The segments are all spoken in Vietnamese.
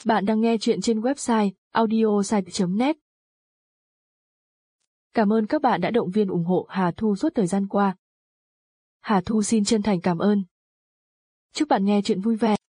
Bạn đang nghe chuyện trên website audiosite.net. Cảm ơn các bạn đã động viên ủng hộ Hà Thu suốt thời gian qua. Hà Thu xin chân thành cảm ơn. Chúc bạn nghe chuyện vui vẻ.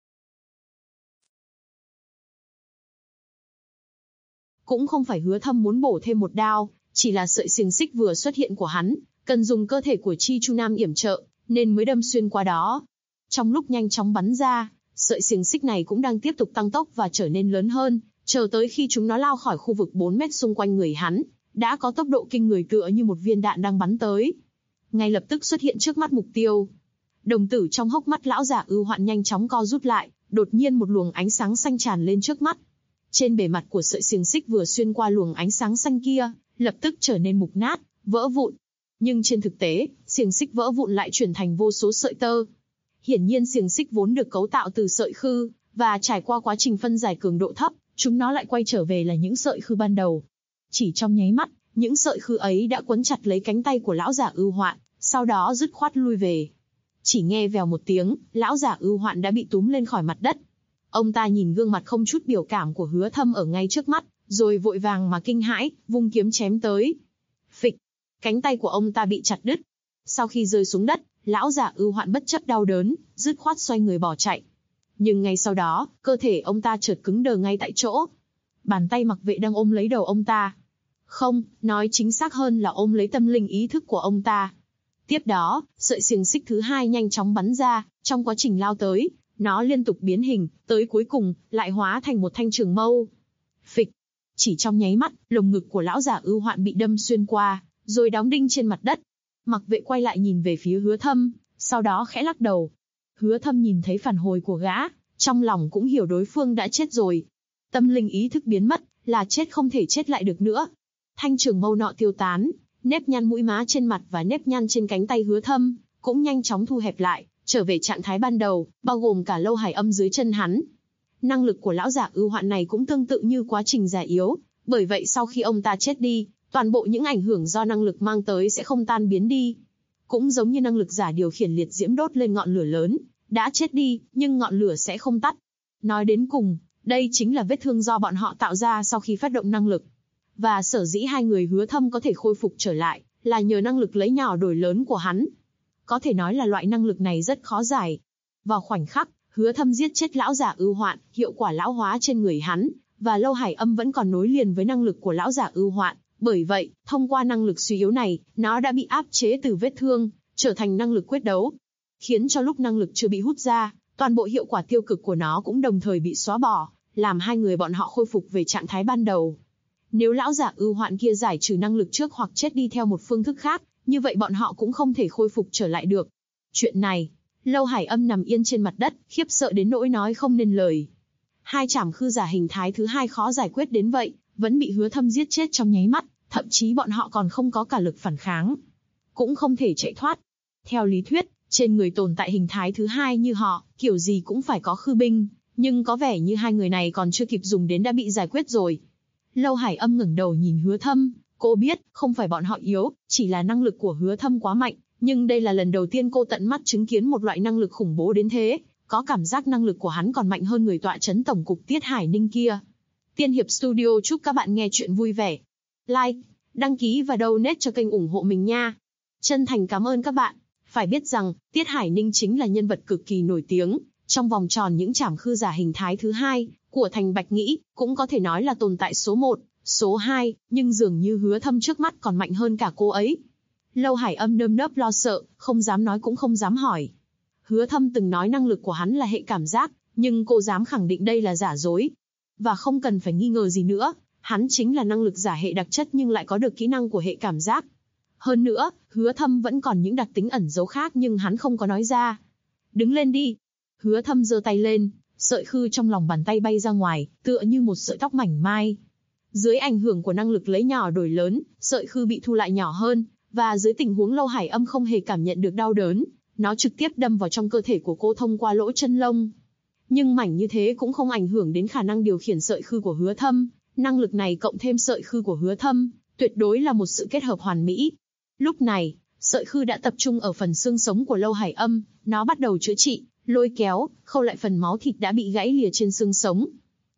Cũng không phải Hứa Thâm muốn bổ thêm một đao, chỉ là sợi xiềng xích vừa xuất hiện của hắn, cần dùng cơ thể của Chi Chu Nam yểm trợ, nên mới đâm xuyên qua đó. Trong lúc nhanh chóng bắn ra, sợi xiềng xích này cũng đang tiếp tục tăng tốc và trở nên lớn hơn, chờ tới khi chúng nó lao khỏi khu vực 4 mét xung quanh người hắn, đã có tốc độ kinh người tựa như một viên đạn đang bắn tới. Ngay lập tức xuất hiện trước mắt mục tiêu. Đồng tử trong hốc mắt lão giả ưu hoạn nhanh chóng co rút lại, đột nhiên một luồng ánh sáng xanh tràn lên trước mắt. Trên bề mặt của sợi xiềng xích vừa xuyên qua luồng ánh sáng xanh kia, lập tức trở nên mục nát, vỡ vụn. Nhưng trên thực tế, xiềng xích vỡ vụn lại chuyển thành vô số sợi tơ. Hiển nhiên xiềng xích vốn được cấu tạo từ sợi khư, và trải qua quá trình phân giải cường độ thấp, chúng nó lại quay trở về là những sợi khư ban đầu. Chỉ trong nháy mắt, những sợi khư ấy đã quấn chặt lấy cánh tay của lão giả ưu hoạn, sau đó dứt khoát lui về. Chỉ nghe vèo một tiếng, lão giả ưu hoạn đã bị túm lên khỏi mặt đất. Ông ta nhìn gương mặt không chút biểu cảm của Hứa Thâm ở ngay trước mắt, rồi vội vàng mà kinh hãi, vung kiếm chém tới. Phịch, cánh tay của ông ta bị chặt đứt. Sau khi rơi xuống đất, lão giả ưu hoạn bất chấp đau đớn, dứt khoát xoay người bỏ chạy. Nhưng ngay sau đó, cơ thể ông ta chợt cứng đờ ngay tại chỗ. Bàn tay mặc vệ đang ôm lấy đầu ông ta. Không, nói chính xác hơn là ôm lấy tâm linh ý thức của ông ta. Tiếp đó, sợi xiềng xích thứ hai nhanh chóng bắn ra, trong quá trình lao tới, nó liên tục biến hình, tới cuối cùng, lại hóa thành một thanh trường mâu. Phịch, chỉ trong nháy mắt, lồng ngực của lão giả ưu hoạn bị đâm xuyên qua, rồi đóng đinh trên mặt đất. Mặc vệ quay lại nhìn về phía Hứa Thâm, sau đó khẽ lắc đầu. Hứa Thâm nhìn thấy phản hồi của gã, trong lòng cũng hiểu đối phương đã chết rồi. Tâm linh ý thức biến mất, là chết không thể chết lại được nữa. Thanh trường mâu nọ tiêu tán, nếp nhăn mũi má trên mặt và nếp nhăn trên cánh tay Hứa Thâm cũng nhanh chóng thu hẹp lại, trở về trạng thái ban đầu, bao gồm cả Lâu Hải Âm dưới chân hắn. Năng lực của lão giả ưu hoạn này cũng tương tự như quá trình già yếu, bởi vậy sau khi ông ta chết đi, toàn bộ những ảnh hưởng do năng lực mang tới sẽ không tan biến đi. Cũng giống như năng lực giả điều khiển liệt diễm đốt lên ngọn lửa lớn, đã chết đi, nhưng ngọn lửa sẽ không tắt. Nói đến cùng, đây chính là vết thương do bọn họ tạo ra sau khi phát động năng lực. Và sở dĩ hai người Hứa Thâm có thể khôi phục trở lại, là nhờ năng lực lấy nhỏ đổi lớn của hắn. Có thể nói là loại năng lực này rất khó giải. Vào khoảnh khắc, Hứa Thâm giết chết lão giả ưu hoạn, hiệu quả lão hóa trên người hắn, và Lâu Hải Âm vẫn còn nối liền với năng lực của lão giả ưu hoạn. Bởi vậy, thông qua năng lực suy yếu này, nó đã bị áp chế từ vết thương, trở thành năng lực quyết đấu. Khiến cho lúc năng lực chưa bị hút ra, toàn bộ hiệu quả tiêu cực của nó cũng đồng thời bị xóa bỏ, làm hai người bọn họ khôi phục về trạng thái ban đầu. Nếu lão giả ưu hoạn kia giải trừ năng lực trước hoặc chết đi theo một phương thức khác, như vậy bọn họ cũng không thể khôi phục trở lại được. Chuyện này, Lâu Hải Âm nằm yên trên mặt đất, khiếp sợ đến nỗi nói không nên lời. Hai trảm khư giả hình thái thứ hai khó giải quyết đến vậy, vẫn bị Hứa Thâm giết chết trong nháy mắt, thậm chí bọn họ còn không có cả lực phản kháng, cũng không thể chạy thoát. Theo lý thuyết, trên người tồn tại hình thái thứ hai như họ, kiểu gì cũng phải có khư binh, nhưng có vẻ như hai người này còn chưa kịp dùng đến đã bị giải quyết rồi. Lâu Hải Âm ngẩng đầu nhìn Hứa Thâm, cô biết, không phải bọn họ yếu, chỉ là năng lực của Hứa Thâm quá mạnh, nhưng đây là lần đầu tiên cô tận mắt chứng kiến một loại năng lực khủng bố đến thế, có cảm giác năng lực của hắn còn mạnh hơn người tọa trấn tổng cục Tiết Hải Ninh kia. Tiên Hiệp Studio chúc các bạn nghe chuyện vui vẻ. Like, đăng ký và donate cho kênh ủng hộ mình nha. Chân thành cảm ơn các bạn. Phải biết rằng, Tiết Hải Ninh chính là nhân vật cực kỳ nổi tiếng, trong vòng tròn những trảm khư giả hình thái thứ hai của thành Bạch Nghĩ, cũng có thể nói là tồn tại số 1, số 2, nhưng dường như Hứa Thâm trước mắt còn mạnh hơn cả cô ấy. Lâu Hải Âm nơm nớp lo sợ, không dám nói cũng không dám hỏi. Hứa Thâm từng nói năng lực của hắn là hệ cảm giác, nhưng cô dám khẳng định đây là giả dối. Và không cần phải nghi ngờ gì nữa, hắn chính là năng lực giả hệ đặc chất nhưng lại có được kỹ năng của hệ cảm giác. Hơn nữa, Hứa Thâm vẫn còn những đặc tính ẩn giấu khác nhưng hắn không có nói ra. Đứng lên đi. Hứa Thâm giơ tay lên, sợi khư trong lòng bàn tay bay ra ngoài, tựa như một sợi tóc mảnh mai. Dưới ảnh hưởng của năng lực lấy nhỏ đổi lớn, sợi khư bị thu lại nhỏ hơn, và dưới tình huống Lâu Hải Âm không hề cảm nhận được đau đớn, nó trực tiếp đâm vào trong cơ thể của cô thông qua lỗ chân lông. Nhưng mảnh như thế cũng không ảnh hưởng đến khả năng điều khiển sợi khư của Hứa Thâm, năng lực này cộng thêm sợi khư của Hứa Thâm, tuyệt đối là một sự kết hợp hoàn mỹ. Lúc này, sợi khư đã tập trung ở phần xương sống của Lâu Hải Âm, nó bắt đầu chữa trị, lôi kéo, khâu lại phần máu thịt đã bị gãy lìa trên xương sống.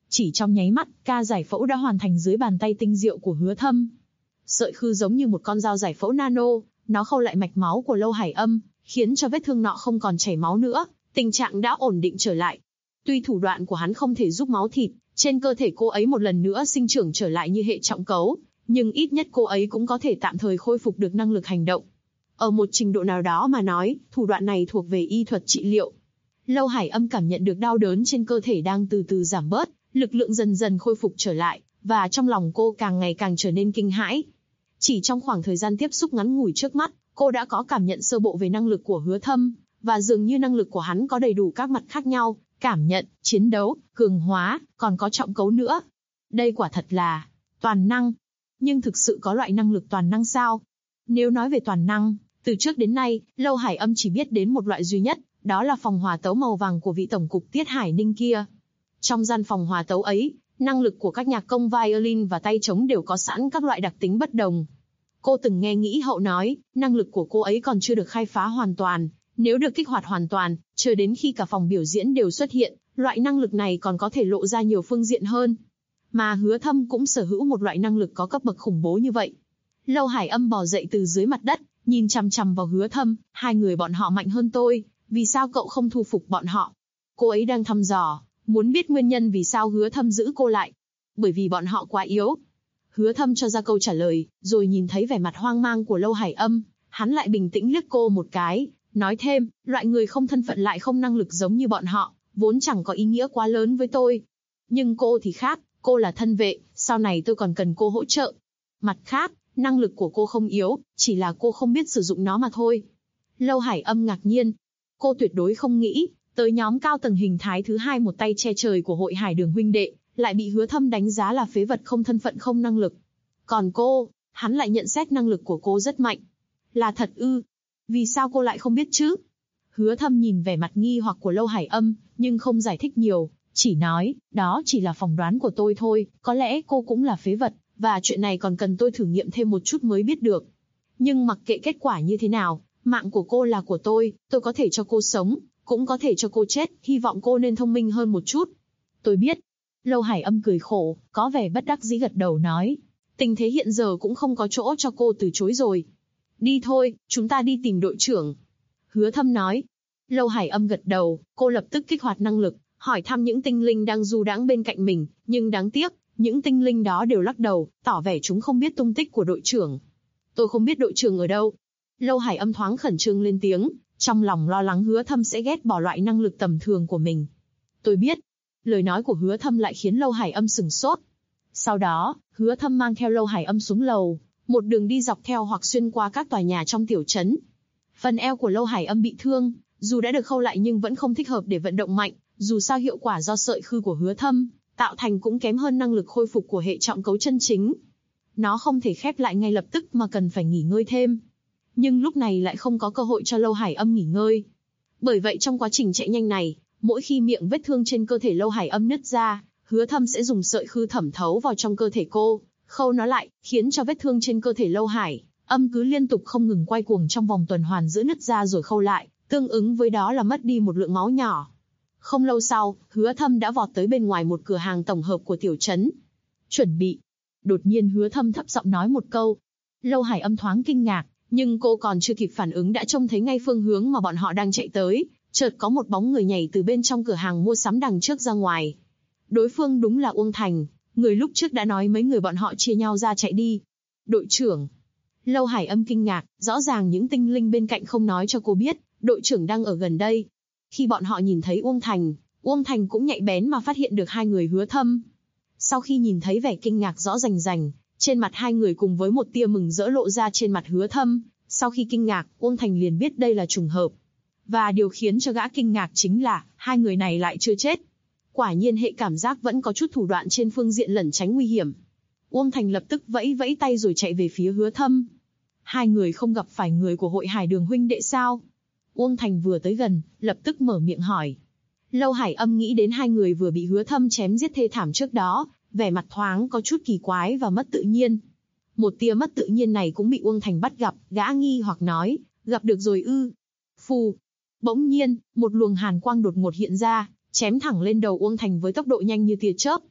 Chỉ trong nháy mắt, ca giải phẫu đã hoàn thành dưới bàn tay tinh diệu của Hứa Thâm. Sợi khư giống như một con dao giải phẫu nano, nó khâu lại mạch máu của Lâu Hải Âm, khiến cho vết thương nọ không còn chảy máu nữa, tình trạng đã ổn định trở lại. Tuy thủ đoạn của hắn không thể giúp máu thịt trên cơ thể cô ấy một lần nữa sinh trưởng trở lại như hệ trọng cấu, nhưng ít nhất cô ấy cũng có thể tạm thời khôi phục được năng lực hành động. Ở một trình độ nào đó mà nói, thủ đoạn này thuộc về y thuật trị liệu. Lâu Hải Âm cảm nhận được đau đớn trên cơ thể đang từ từ giảm bớt, lực lượng dần dần khôi phục trở lại, và trong lòng cô càng ngày càng trở nên kinh hãi. Chỉ trong khoảng thời gian tiếp xúc ngắn ngủi trước mắt, cô đã có cảm nhận sơ bộ về năng lực của Hứa Thâm, và dường như năng lực của hắn có đầy đủ các mặt khác nhau, cảm nhận, chiến đấu, cường hóa, còn có trọng cấu nữa. Đây quả thật là toàn năng. Nhưng thực sự có loại năng lực toàn năng sao? Nếu nói về toàn năng, từ trước đến nay, Lâu Hải Âm chỉ biết đến một loại duy nhất, đó là phòng hòa tấu màu vàng của vị tổng cục Tiết Hải Ninh kia. Trong gian phòng hòa tấu ấy, năng lực của các nhạc công violin và tay trống đều có sẵn các loại đặc tính bất đồng. Cô từng nghe Nghĩ Hậu nói, năng lực của cô ấy còn chưa được khai phá hoàn toàn. Nếu được kích hoạt hoàn toàn, chờ đến khi cả phòng biểu diễn đều xuất hiện, loại năng lực này còn có thể lộ ra nhiều phương diện hơn. Mà Hứa Thâm cũng sở hữu một loại năng lực có cấp bậc khủng bố như vậy. Lâu Hải Âm bò dậy từ dưới mặt đất, nhìn chằm chằm vào Hứa Thâm, hai người bọn họ mạnh hơn tôi, vì sao cậu không thu phục bọn họ? Cô ấy đang thăm dò, muốn biết nguyên nhân vì sao Hứa Thâm giữ cô lại. Bởi vì bọn họ quá yếu. Hứa Thâm cho ra câu trả lời, rồi nhìn thấy vẻ mặt hoang mang của Lâu Hải Âm, hắn lại bình tĩnh liếc cô một cái, nói thêm, loại người không thân phận lại không năng lực giống như bọn họ, vốn chẳng có ý nghĩa quá lớn với tôi. Nhưng cô thì khác, cô là thân vệ, sau này tôi còn cần cô hỗ trợ. Mặt khác, năng lực của cô không yếu, chỉ là cô không biết sử dụng nó mà thôi. Lâu Hải Âm ngạc nhiên. Cô tuyệt đối không nghĩ, tới nhóm cao tầng hình thái thứ hai một tay che trời của Hội Hải Đường huynh đệ, lại bị Hứa Thâm đánh giá là phế vật không thân phận không năng lực. Còn cô, hắn lại nhận xét năng lực của cô rất mạnh. Là thật ư? Vì sao cô lại không biết chứ? Hứa Thâm nhìn vẻ mặt nghi hoặc của Lâu Hải Âm, nhưng không giải thích nhiều, chỉ nói, đó chỉ là phỏng đoán của tôi thôi, có lẽ cô cũng là phế vật, và chuyện này còn cần tôi thử nghiệm thêm một chút mới biết được. Nhưng mặc kệ kết quả như thế nào, mạng của cô là của tôi có thể cho cô sống, cũng có thể cho cô chết, hy vọng cô nên thông minh hơn một chút. Tôi biết. Lâu Hải Âm cười khổ, có vẻ bất đắc dĩ gật đầu nói, tình thế hiện giờ cũng không có chỗ cho cô từ chối rồi. Đi thôi, chúng ta đi tìm đội trưởng. Hứa Thâm nói. Lâu Hải Âm gật đầu, cô lập tức kích hoạt năng lực, hỏi thăm những tinh linh đang du đãng bên cạnh mình, nhưng đáng tiếc, những tinh linh đó đều lắc đầu, tỏ vẻ chúng không biết tung tích của đội trưởng. Tôi không biết đội trưởng ở đâu. Lâu Hải Âm thoáng khẩn trương lên tiếng, trong lòng lo lắng Hứa Thâm sẽ ghét bỏ loại năng lực tầm thường của mình. Tôi biết. Lời nói của Hứa Thâm lại khiến Lâu Hải Âm sửng sốt. Sau đó, Hứa Thâm mang theo Lâu Hải Âm xuống lầu, một đường đi dọc theo hoặc xuyên qua các tòa nhà trong tiểu trấn. Phần eo của Lâu Hải Âm bị thương, dù đã được khâu lại nhưng vẫn không thích hợp để vận động mạnh, dù sao hiệu quả do sợi khư của Hứa Thâm tạo thành cũng kém hơn năng lực khôi phục của hệ trọng cấu chân chính. Nó không thể khép lại ngay lập tức mà cần phải nghỉ ngơi thêm. Nhưng lúc này lại không có cơ hội cho Lâu Hải Âm nghỉ ngơi. Bởi vậy trong quá trình chạy nhanh này, mỗi khi miệng vết thương trên cơ thể Lâu Hải Âm nứt ra, Hứa Thâm sẽ dùng sợi khư thẩm thấu vào trong cơ thể cô, khâu nó lại, khiến cho vết thương trên cơ thể Lâu Hải Âm cứ liên tục không ngừng quay cuồng trong vòng tuần hoàn giữa nứt ra rồi khâu lại, tương ứng với đó là mất đi một lượng máu nhỏ. Không lâu sau, Hứa Thâm đã vọt tới bên ngoài một cửa hàng tổng hợp của tiểu trấn. Chuẩn bị. Đột nhiên Hứa Thâm thấp giọng nói một câu. Lâu Hải Âm thoáng kinh ngạc, nhưng cô còn chưa kịp phản ứng đã trông thấy ngay phương hướng mà bọn họ đang chạy tới, chợt có một bóng người nhảy từ bên trong cửa hàng mua sắm đằng trước ra ngoài. Đối phương đúng là Uông Thành, người lúc trước đã nói mấy người bọn họ chia nhau ra chạy đi. Đội trưởng. Lâu Hải Âm kinh ngạc, rõ ràng những tinh linh bên cạnh không nói cho cô biết, đội trưởng đang ở gần đây. Khi bọn họ nhìn thấy Uông Thành cũng nhạy bén mà phát hiện được hai người Hứa Thâm. Sau khi nhìn thấy vẻ kinh ngạc rõ rành rành, trên mặt hai người cùng với một tia mừng rỡ lộ ra trên mặt Hứa Thâm, sau khi kinh ngạc, Uông Thành liền biết đây là trùng hợp. Và điều khiến cho gã kinh ngạc chính là, hai người này lại chưa chết. Quả nhiên hệ cảm giác vẫn có chút thủ đoạn trên phương diện lẩn tránh nguy hiểm. Uông Thành lập tức vẫy vẫy tay rồi chạy về phía Hứa Thâm. Hai người không gặp phải người của Hội Hải Đường huynh đệ sao? Uông Thành vừa tới gần, lập tức mở miệng hỏi. Lâu Hải Âm nghĩ đến hai người vừa bị Hứa Thâm chém giết thê thảm trước đó, vẻ mặt thoáng có chút kỳ quái và mất tự nhiên. Một tia mất tự nhiên này cũng bị Uông Thành bắt gặp, gã nghi hoặc nói, gặp được rồi ư? Phù. Bỗng nhiên, một luồng hàn quang đột ngột hiện ra, chém thẳng lên đầu Uông Thành với tốc độ nhanh như tia chớp.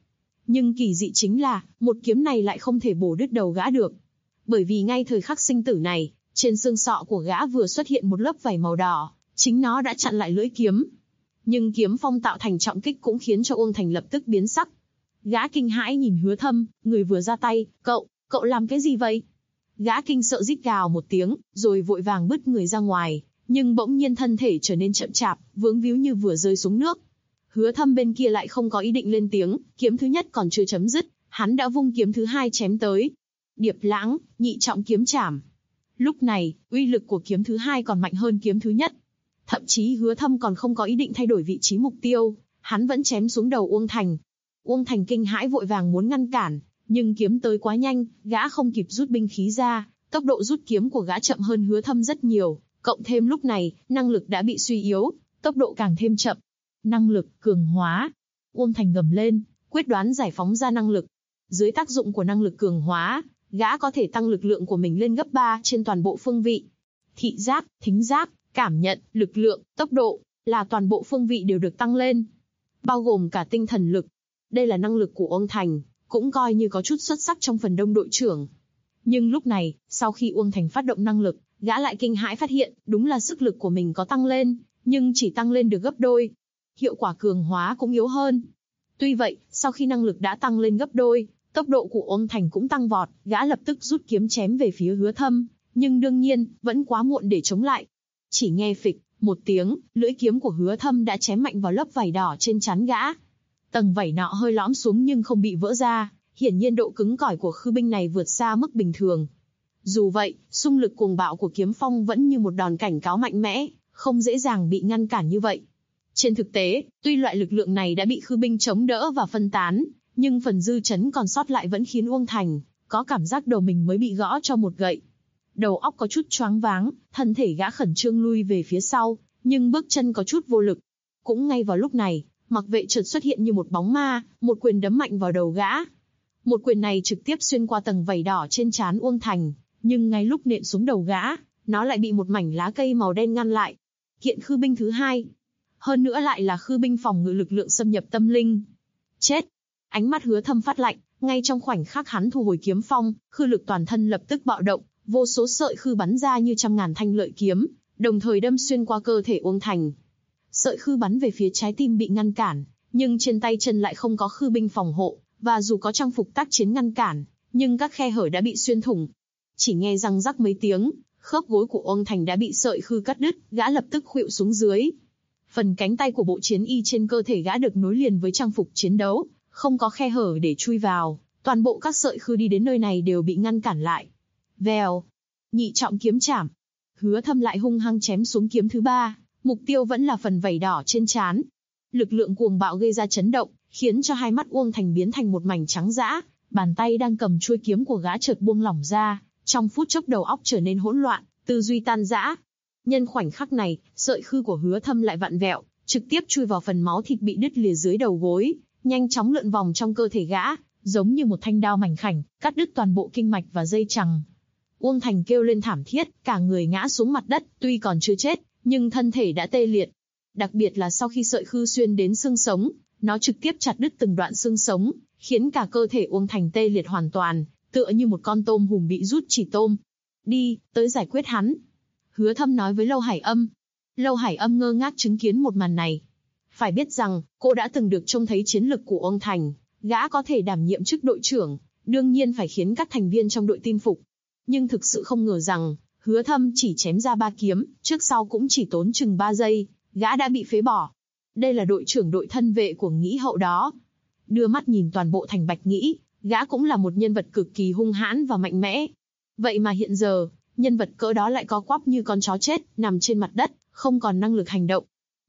Nhưng kỳ dị chính là, một kiếm này lại không thể bổ đứt đầu gã được. Bởi vì ngay thời khắc sinh tử này, trên xương sọ của gã vừa xuất hiện một lớp vảy màu đỏ, chính nó đã chặn lại lưỡi kiếm. Nhưng kiếm phong tạo thành trọng kích cũng khiến cho Uông Thành lập tức biến sắc. Gã kinh hãi nhìn Hứa Thâm, người vừa ra tay, cậu làm cái gì vậy? Gã kinh sợ rít gào một tiếng, rồi vội vàng bứt người ra ngoài, nhưng bỗng nhiên thân thể trở nên chậm chạp, vướng víu như vừa rơi xuống nước. Hứa Thâm bên kia lại không có ý định lên tiếng, kiếm thứ nhất còn chưa chấm dứt, hắn đã vung kiếm thứ hai chém tới. Điệp Lãng, nhị trọng kiếm chảm. Lúc này, uy lực của kiếm thứ hai còn mạnh hơn kiếm thứ nhất. Thậm chí Hứa Thâm còn không có ý định thay đổi vị trí mục tiêu, hắn vẫn chém xuống đầu Uông Thành. Uông Thành kinh hãi vội vàng muốn ngăn cản, nhưng kiếm tới quá nhanh, gã không kịp rút binh khí ra, tốc độ rút kiếm của gã chậm hơn Hứa Thâm rất nhiều, cộng thêm lúc này, năng lực đã bị suy yếu, tốc độ càng thêm chậm. Năng lực cường hóa. Uông Thành gầm lên, quyết đoán giải phóng ra năng lực. Dưới tác dụng của năng lực cường hóa, gã có thể tăng lực lượng của mình lên gấp 3 trên toàn bộ phương vị. Thị giác, thính giác, cảm nhận, lực lượng, tốc độ, là toàn bộ phương vị đều được tăng lên. Bao gồm cả tinh thần lực. Đây là năng lực của Uông Thành, cũng coi như có chút xuất sắc trong phần đông đội trưởng. Nhưng lúc này, sau khi Uông Thành phát động năng lực, gã lại kinh hãi phát hiện, đúng là sức lực của mình có tăng lên, nhưng chỉ tăng lên được gấp đôi. Hiệu quả cường hóa cũng yếu hơn. Tuy vậy, sau khi năng lực đã tăng lên gấp đôi, tốc độ của Uông Thành cũng tăng vọt, gã lập tức rút kiếm chém về phía Hứa Thâm, nhưng đương nhiên, vẫn quá muộn để chống lại. Chỉ nghe phịch, một tiếng, lưỡi kiếm của Hứa Thâm đã chém mạnh vào lớp vảy đỏ trên trán gã. Tầng vảy nọ hơi lõm xuống nhưng không bị vỡ ra, hiển nhiên độ cứng cỏi của khư binh này vượt xa mức bình thường. Dù vậy, xung lực cuồng bạo của kiếm phong vẫn như một đòn cảnh cáo mạnh mẽ, không dễ dàng bị ngăn cản như vậy. Trên thực tế, tuy loại lực lượng này đã bị khư binh chống đỡ và phân tán, nhưng phần dư chấn còn sót lại vẫn khiến Uông Thành có cảm giác đầu mình mới bị gõ cho một gậy. Đầu óc có chút choáng váng, thân thể gã khẩn trương lui về phía sau, nhưng bước chân có chút vô lực. Cũng ngay vào lúc này, Mặc Vệ chợt xuất hiện như một bóng ma, một quyền đấm mạnh vào đầu gã. Một quyền này trực tiếp xuyên qua tầng vảy đỏ trên trán Uông Thành, nhưng ngay lúc nện xuống đầu gã, nó lại bị một mảnh lá cây màu đen ngăn lại. Kiện khư binh thứ hai. Hơn nữa lại là khư binh phòng ngự lực lượng xâm nhập tâm linh. Chết! Ánh mắt Hứa Thâm phát lạnh, ngay trong khoảnh khắc hắn thu hồi kiếm phong, khư lực toàn thân lập tức bạo động, vô số sợi khư bắn ra như trăm ngàn thanh lợi kiếm, đồng thời đâm xuyên qua cơ thể Uông Thành. Sợi khư bắn về phía trái tim bị ngăn cản, nhưng trên tay chân lại không có khư binh phòng hộ, và dù có trang phục tác chiến ngăn cản, nhưng các khe hở đã bị xuyên thủng. Chỉ nghe răng rắc mấy tiếng, khớp gối của Uông Thành đã bị sợi khư cắt đứt, gã lập tức khuỵu xuống dưới. Phần cánh tay của bộ chiến y trên cơ thể gã được nối liền với trang phục chiến đấu, không có khe hở để chui vào, toàn bộ các sợi khư đi đến nơi này đều bị ngăn cản lại. Vèo, nhị trọng kiếm chảm. Hứa Thâm lại hung hăng chém xuống kiếm thứ ba, mục tiêu vẫn là phần vảy đỏ trên trán. Lực lượng cuồng bạo gây ra chấn động, khiến cho hai mắt Uông Thành biến thành một mảnh trắng dã, bàn tay đang cầm chuôi kiếm của gã chợt buông lỏng ra, trong phút chốc đầu óc trở nên hỗn loạn, tư duy tan rã. Nhân khoảnh khắc này, sợi khư của Hứa Thâm lại vặn vẹo, trực tiếp chui vào phần máu thịt bị đứt lìa dưới đầu gối, nhanh chóng lượn vòng trong cơ thể gã, giống như một thanh đao mảnh khảnh, cắt đứt toàn bộ kinh mạch và dây chằng. Uông Thành kêu lên thảm thiết, cả người ngã xuống mặt đất, tuy còn chưa chết, nhưng thân thể đã tê liệt. Đặc biệt là sau khi sợi khư xuyên đến xương sống, nó trực tiếp chặt đứt từng đoạn xương sống, khiến cả cơ thể Uông Thành tê liệt hoàn toàn, tựa như một con tôm hùm bị rút chỉ tôm. Đi, tới giải quyết hắn. Hứa Thâm nói với Lâu Hải Âm. Lâu Hải Âm ngơ ngác chứng kiến một màn này. Phải biết rằng, cô đã từng được trông thấy chiến lực của Uông Thành, gã có thể đảm nhiệm chức đội trưởng, đương nhiên phải khiến các thành viên trong đội tin phục. Nhưng thực sự không ngờ rằng, Hứa Thâm chỉ chém ra 3 kiếm, trước sau cũng chỉ tốn chừng 3 giây, gã đã bị phế bỏ. Đây là đội trưởng đội thân vệ của Nghĩ Hậu đó. Đưa mắt nhìn toàn bộ thành Bạch Nghĩ, gã cũng là một nhân vật cực kỳ hung hãn và mạnh mẽ. Vậy mà hiện giờ, nhân vật cỡ đó lại co quắp như con chó chết, nằm trên mặt đất, không còn năng lực hành động.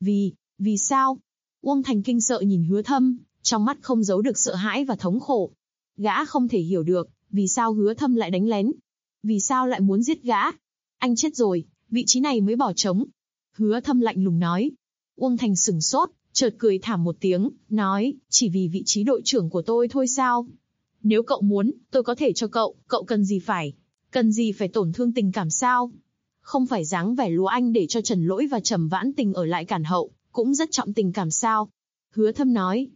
Vì sao? Uông Thành kinh sợ nhìn Hứa Thâm, trong mắt không giấu được sợ hãi và thống khổ. Gã không thể hiểu được, vì sao Hứa Thâm lại đánh lén? Vì sao lại muốn giết gã? Anh chết rồi, vị trí này mới bỏ trống. Hứa Thâm lạnh lùng nói. Uông Thành sửng sốt, chợt cười thảm một tiếng, nói, chỉ vì vị trí đội trưởng của tôi thôi sao? Nếu cậu muốn, tôi có thể cho cậu cần gì phải tổn thương tình cảm sao? Không phải dáng vẻ lúa anh để cho Trần Lỗi và Trầm Vãn Tình ở lại cản hậu, cũng rất trọng tình cảm sao? Hứa Thâm nói.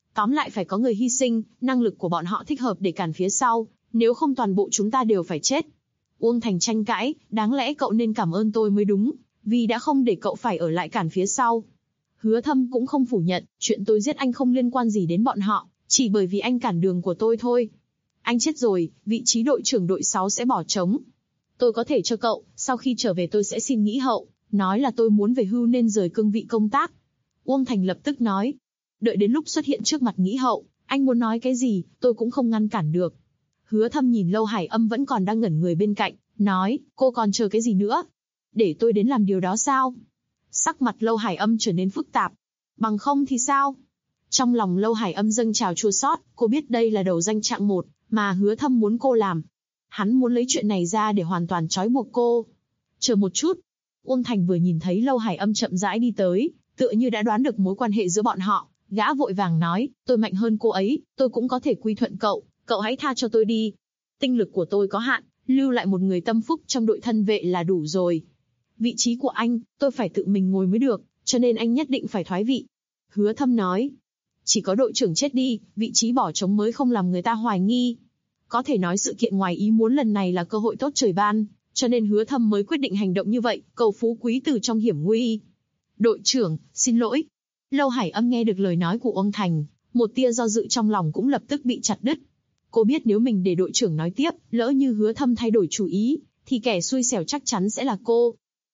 Tóm lại phải có người hy sinh, năng lực của bọn họ thích hợp để cản phía sau, nếu không toàn bộ chúng ta đều phải chết. Uông Thành tranh cãi, đáng lẽ cậu nên cảm ơn tôi mới đúng, vì đã không để cậu phải ở lại cản phía sau. Hứa Thâm cũng không phủ nhận, chuyện tôi giết anh không liên quan gì đến bọn họ, chỉ bởi vì anh cản đường của tôi thôi. Anh chết rồi, vị trí đội trưởng đội 6 sẽ bỏ trống. Tôi có thể cho cậu, sau khi trở về tôi sẽ xin nghỉ hậu, nói là tôi muốn về hưu nên rời cương vị công tác. Uông Thành lập tức nói, đợi đến lúc xuất hiện trước mặt nghỉ hậu, anh muốn nói cái gì, tôi cũng không ngăn cản được. Hứa Thâm nhìn Lâu Hải Âm vẫn còn đang ngẩn người bên cạnh, nói, cô còn chờ cái gì nữa? Để tôi đến làm điều đó sao? Sắc mặt Lâu Hải Âm trở nên phức tạp. Bằng không thì sao? Trong lòng Lâu Hải Âm dâng trào chua xót, cô biết đây là đầu danh trạng 1 mà Hứa Thâm muốn cô làm. Hắn muốn lấy chuyện này ra để hoàn toàn trói buộc cô. Chờ một chút. Uông Thành vừa nhìn thấy Lâu Hải Âm chậm rãi đi tới, tựa như đã đoán được mối quan hệ giữa bọn họ, gã vội vàng nói, tôi mạnh hơn cô ấy, tôi cũng có thể quy thuận cậu, cậu hãy tha cho tôi đi. Tinh lực của tôi có hạn, lưu lại một người tâm phúc trong đội thân vệ là đủ rồi. Vị trí của anh, tôi phải tự mình ngồi mới được, cho nên anh nhất định phải thoái vị. Hứa Thâm nói, chỉ có đội trưởng chết đi, vị trí bỏ trống mới không làm người ta hoài nghi. Có thể nói sự kiện ngoài ý muốn lần này là cơ hội tốt trời ban, cho nên Hứa Thâm mới quyết định hành động như vậy, cầu phú quý từ trong hiểm nguy. Đội trưởng, xin lỗi. Lâu Hải Âm nghe được lời nói của Uông Thành, một tia do dự trong lòng cũng lập tức bị chặt đứt. Cô biết nếu mình để đội trưởng nói tiếp, lỡ như Hứa Thâm thay đổi chủ ý, thì kẻ xui xẻo chắc chắn sẽ là cô.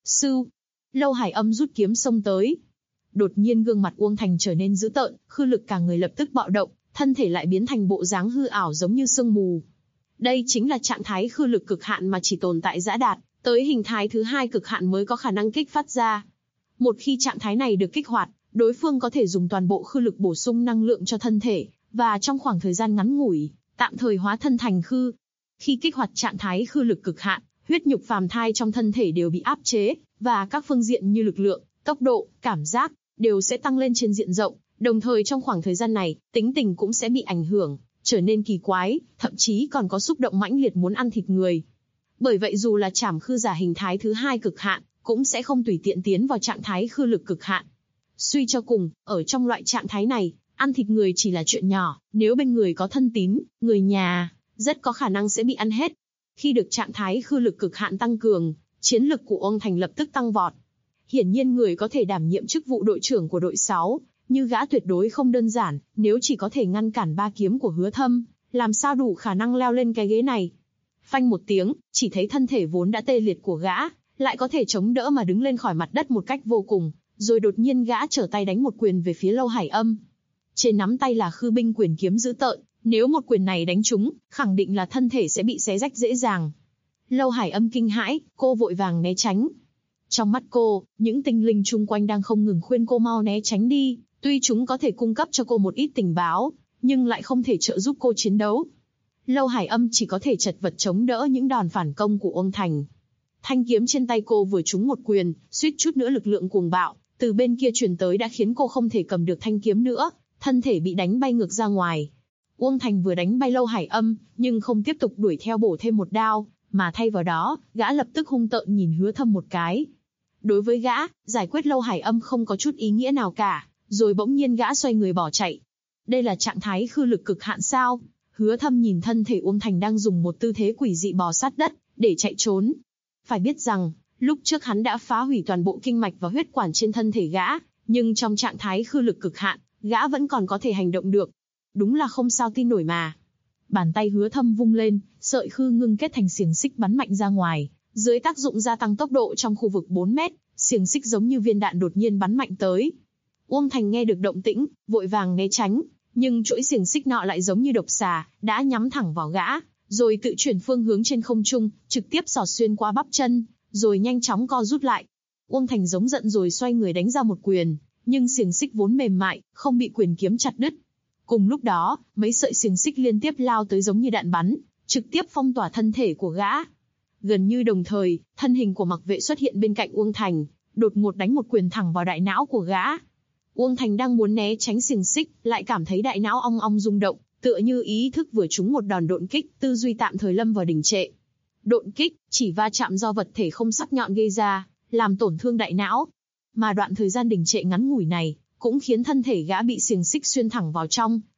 Lâu Hải Âm rút kiếm xông tới. Đột nhiên gương mặt Uông Thành trở nên dữ tợn, khư lực cả người lập tức bạo động, thân thể lại biến thành bộ dáng hư ảo giống như sương mù. Đây chính là trạng thái khư lực cực hạn mà chỉ tồn tại giã đạt, tới hình thái thứ 2 cực hạn mới có khả năng kích phát ra. Một khi trạng thái này được kích hoạt, đối phương có thể dùng toàn bộ khư lực bổ sung năng lượng cho thân thể, và trong khoảng thời gian ngắn ngủi, tạm thời hóa thân thành khư. Khi kích hoạt trạng thái khư lực cực hạn, huyết nhục phàm thai trong thân thể đều bị áp chế, và các phương diện như lực lượng, tốc độ, cảm giác, đều sẽ tăng lên trên diện rộng. Đồng thời trong khoảng thời gian này, tính tình cũng sẽ bị ảnh hưởng, trở nên kỳ quái, thậm chí còn có xúc động mãnh liệt muốn ăn thịt người. Bởi vậy dù là trảm khư giả hình thái thứ 2 cực hạn, cũng sẽ không tùy tiện tiến vào trạng thái khư lực cực hạn. Suy cho cùng, ở trong loại trạng thái này, ăn thịt người chỉ là chuyện nhỏ, nếu bên người có thân tín, người nhà, rất có khả năng sẽ bị ăn hết. Khi được trạng thái khư lực cực hạn tăng cường, chiến lực của Uông Thành lập tức tăng vọt. Hiển nhiên người có thể đảm nhiệm chức vụ đội trưởng của đội 6, như gã tuyệt đối không đơn giản, nếu chỉ có thể ngăn cản 3 kiếm của Hứa Thâm, làm sao đủ khả năng leo lên cái ghế này. Phanh một tiếng, chỉ thấy thân thể vốn đã tê liệt của gã, lại có thể chống đỡ mà đứng lên khỏi mặt đất một cách vô cùng, rồi đột nhiên gã trở tay đánh một quyền về phía Lâu Hải Âm. Trên nắm tay là khư binh quyền kiếm dữ tợn, nếu một quyền này đánh trúng, khẳng định là thân thể sẽ bị xé rách dễ dàng. Lâu Hải Âm kinh hãi, cô vội vàng né tránh. Trong mắt cô, những tinh linh chung quanh đang không ngừng khuyên cô mau né tránh đi, tuy chúng có thể cung cấp cho cô một ít tình báo, nhưng lại không thể trợ giúp cô chiến đấu. Lâu Hải Âm chỉ có thể chật vật chống đỡ những đòn phản công của Uông Thành. Thanh kiếm trên tay cô vừa trúng một quyền, suýt chút nữa lực lượng cuồng bạo từ bên kia truyền tới đã khiến cô không thể cầm được thanh kiếm nữa, thân thể bị đánh bay ngược ra ngoài. Uông Thành vừa đánh bay Lâu Hải Âm, nhưng không tiếp tục đuổi theo bổ thêm một đao, mà thay vào đó, gã lập tức hung tợn nhìn Hứa Thâm một cái. Đối với gã, giải quyết Lâu Hải Âm không có chút ý nghĩa nào cả, rồi bỗng nhiên gã xoay người bỏ chạy. Đây là trạng thái khư lực cực hạn sao? Hứa Thâm nhìn thân thể Uông Thành đang dùng một tư thế quỷ dị bò sát đất, để chạy trốn. Phải biết rằng, lúc trước hắn đã phá hủy toàn bộ kinh mạch và huyết quản trên thân thể gã, nhưng trong trạng thái khư lực cực hạn, gã vẫn còn có thể hành động được. Đúng là không sao tin nổi mà. Bàn tay Hứa Thâm vung lên, sợi khư ngưng kết thành xiềng xích bắn mạnh ra ngoài. Dưới tác dụng gia tăng tốc độ trong khu vực 4 mét, xiềng xích giống như viên đạn đột nhiên bắn mạnh tới. Uông Thành nghe được động tĩnh, vội vàng né tránh, nhưng chuỗi xiềng xích nọ lại giống như độc xà, đã nhắm thẳng vào gã, rồi tự chuyển phương hướng trên không trung, trực tiếp xỏ xuyên qua bắp chân, rồi nhanh chóng co rút lại. Uông Thành giống giận rồi xoay người đánh ra một quyền, nhưng xiềng xích vốn mềm mại, không bị quyền kiếm chặt đứt. Cùng lúc đó, mấy sợi xiềng xích liên tiếp lao tới giống như đạn bắn, trực tiếp phong tỏa thân thể của gã. Gần như đồng thời, thân hình của Mặc Vệ xuất hiện bên cạnh Uông Thành, đột ngột đánh một quyền thẳng vào đại não của gã. Uông Thành đang muốn né tránh xiềng xích, lại cảm thấy đại não ong ong rung động, tựa như ý thức vừa trúng một đòn độn kích, tư duy tạm thời lâm vào đình trệ. Độn kích, chỉ va chạm do vật thể không sắc nhọn gây ra, làm tổn thương đại não. Mà đoạn thời gian đình trệ ngắn ngủi này, cũng khiến thân thể gã bị xiềng xích xuyên thẳng vào trong,